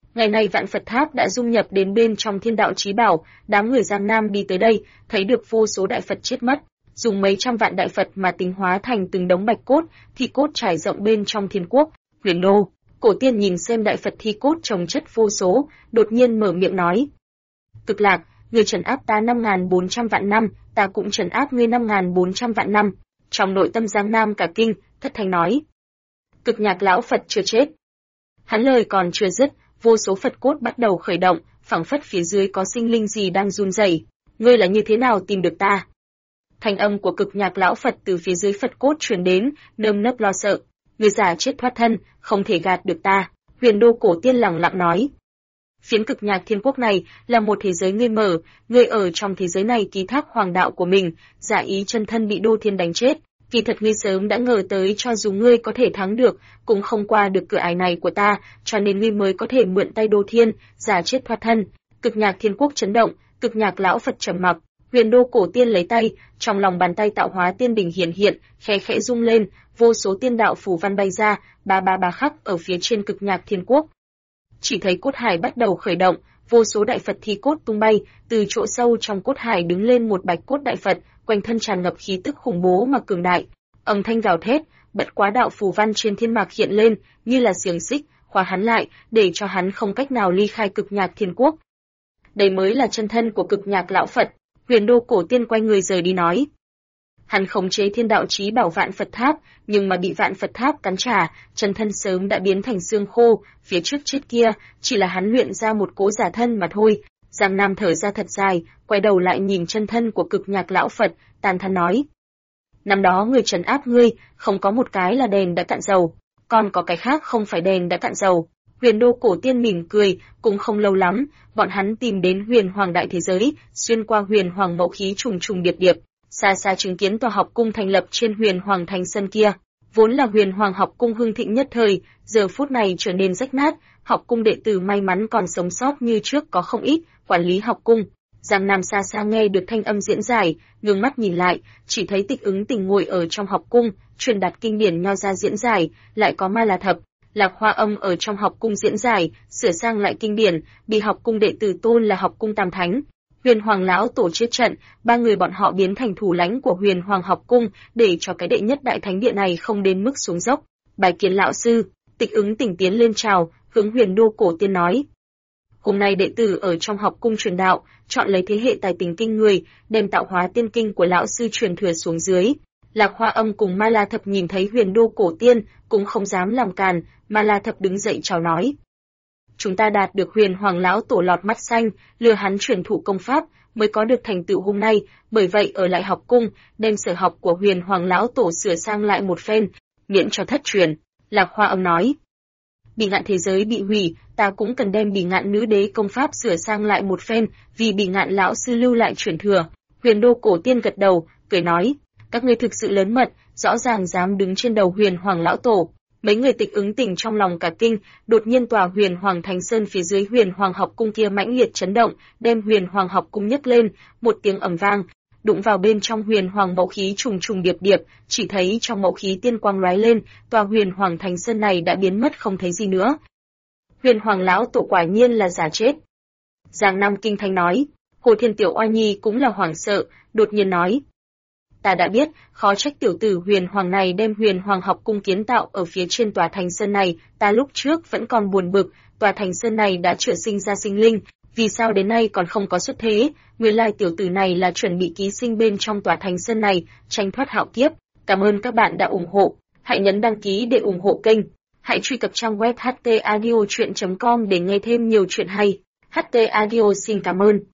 Ngày này Vạn Phật Tháp đã dung nhập đến bên trong Thiên Đạo Chí Bảo, đám người Giang Nam đi tới đây, thấy được vô số đại Phật chết mất, dùng mấy trăm vạn đại Phật mà tính hóa thành từng đống bạch cốt, thi cốt trải rộng bên trong thiên quốc, Huyền Đô. Cổ Tiên nhìn xem đại Phật thi cốt chồng chất vô số, đột nhiên mở miệng nói: Cực Lạc, ngươi trấn áp ta 5.400 vạn năm, ta cũng trấn áp ngươi 5.400 vạn năm. Trong nội tâm Giang Nam cả kinh, thất thanh nói: Cực Nhạc lão Phật chưa chết. Hắn lời còn chưa dứt, vô số Phật cốt bắt đầu khởi động, phảng phất phía dưới có sinh linh gì đang run rẩy. Ngươi là như thế nào tìm được ta? Thanh âm của Cực Nhạc lão Phật từ phía dưới Phật cốt truyền đến, nơm nớp lo sợ. Ngươi giả chết thoát thân, không thể gạt được ta. Huyền Đô Cổ Tiên lẳng lặng nói: Phiến Cực Nhạc Thiên Quốc này là một thế giới ngươi mở, ngươi ở trong thế giới này ký thác hoàng đạo của mình, giả ý chân thân bị Đô Thiên đánh chết. Kỳ thật ngươi sớm đã ngờ tới cho dù ngươi có thể thắng được, cũng không qua được cửa ải này của ta, cho nên ngươi mới có thể mượn tay Đô Thiên, giả chết thoát thân. Cực Nhạc Thiên Quốc chấn động, Cực Nhạc lão Phật trầm mặc. Huyền Đô Cổ Tiên lấy tay, trong lòng bàn tay tạo hóa tiên đỉnh hiển hiện, khẽ khẽ rung lên, vô số tiên đạo phù văn bay ra, ba khắc ở phía trên Cực Nhạc Thiên Quốc. Chỉ thấy cốt hải bắt đầu khởi động, vô số đại Phật thi cốt tung bay, từ chỗ sâu trong cốt hải đứng lên một bạch cốt đại Phật, quanh thân tràn ngập khí tức khủng bố mà cường đại. Âm thanh gào thét, bất quá đạo phù văn trên thiên mạc hiện lên, như là xiềng xích, khóa hắn lại, để cho hắn không cách nào ly khai Cực Nhạc Thiên Quốc. Đây mới là chân thân của Cực Nhạc lão Phật. Huyền Đô Cổ Tiên quay người rời đi nói: Hắn khống chế Thiên Đạo Chí Bảo Vạn Phật Tháp, nhưng mà bị Vạn Phật Tháp cắn trả, chân thân sớm đã biến thành xương khô, phía trước chết kia, chỉ là hắn luyện ra một cỗ giả thân mà thôi. Giang Nam thở ra thật dài, quay đầu lại nhìn chân thân của Cực Nhạc lão Phật, tàn thán nói: Năm đó người trấn áp ngươi, không có một cái là đèn đã cạn dầu, còn có cái khác không phải đèn đã cạn dầu. Huyền Đô Cổ Tiên mỉm cười, cũng không lâu lắm, bọn hắn tìm đến Huyền Hoàng đại thế giới, xuyên qua Huyền Hoàng mẫu khí trùng trùng điệp điệp, xa xa chứng kiến tòa học cung thành lập trên Huyền Hoàng thành sân kia, vốn là Huyền Hoàng học cung hưng thịnh nhất thời, giờ phút này trở nên rách nát, học cung đệ tử may mắn còn sống sót như trước có không ít, quản lý học cung. Giang Nam xa xa nghe được thanh âm diễn giải, ngước mắt nhìn lại, chỉ thấy Tịch Ứng Tình ngồi ở trong học cung, truyền đạt kinh điển nho ra diễn giải, lại có Ma La Thập, Lạc Hoa Âm ở trong học cung diễn giải, sửa sang lại kinh điển, bị học cung đệ tử tôn là học cung tam thánh. Huyền Hoàng lão tổ chết trận, ba người bọn họ biến thành thủ lãnh của Huyền Hoàng học cung, để cho cái đệ nhất đại thánh địa này không đến mức xuống dốc. Bài kiến lão sư. Tịch Ứng Tình tiến lên chào, hướng Huyền Đô Cổ Tiên nói: Hôm nay đệ tử ở trong học cung truyền đạo, chọn lấy thế hệ tài tình kinh người, đem tạo hóa tiên kinh của lão sư truyền thừa xuống dưới. Lạc Hoa Âm cùng Ma La Thập nhìn thấy Huyền Đô Cổ Tiên, cũng không dám làm càn. Ma La Thập đứng dậy chào nói: Chúng ta đạt được Huyền Hoàng lão tổ lọt mắt xanh, lừa hắn truyền thụ công pháp, mới có được thành tựu hôm nay. Bởi vậy ở lại học cung, đem sở học của Huyền Hoàng lão tổ sửa sang lại một phen, miễn cho thất truyền. Lạc Hoa Âm nói: Bỉ Ngạn thế giới bị hủy, ta cũng cần đem Bỉ Ngạn nữ đế công pháp sửa sang lại một phen, vì Bỉ Ngạn lão sư lưu lại truyền thừa. Huyền Đô Cổ Tiên gật đầu, cười nói: Các ngươi thực sự lớn mật, rõ ràng dám đứng trên đầu Huyền Hoàng lão tổ. Mấy người Tịch Ứng Tình trong lòng cả kinh, đột nhiên tòa Huyền Hoàng Thành Sơn phía dưới Huyền Hoàng học cung kia mãnh liệt chấn động, đem Huyền Hoàng học cung nhấc lên, một tiếng ầm vang, đụng vào bên trong Huyền Hoàng mẫu khí trùng trùng điệp điệp, chỉ thấy trong mẫu khí tiên quang lóe lên, tòa Huyền Hoàng Thành Sơn này đã biến mất không thấy gì nữa. Huyền Hoàng lão tổ quả nhiên là giả chết. Giang Nam kinh thanh nói. Hồ Thiên Tiểu Oa Nhi cũng là hoảng sợ, đột nhiên nói: Ta đã biết, khó trách tiểu tử Huyền Hoàng này đem Huyền Hoàng học cung kiến tạo ở phía trên tòa thành sơn này, ta lúc trước vẫn còn buồn bực, tòa thành sơn này đã chữa sinh ra sinh linh, vì sao đến nay còn không có xuất thế? Nguyên lai tiểu tử này là chuẩn bị ký sinh bên trong tòa thành sơn này, tránh thoát hạo kiếp. Cảm ơn các bạn đã ủng hộ, hãy nhấn đăng ký để ủng hộ kênh, hãy truy cập trang web htaudio.com để nghe thêm nhiều chuyện hay. HT Audio xin cảm ơn.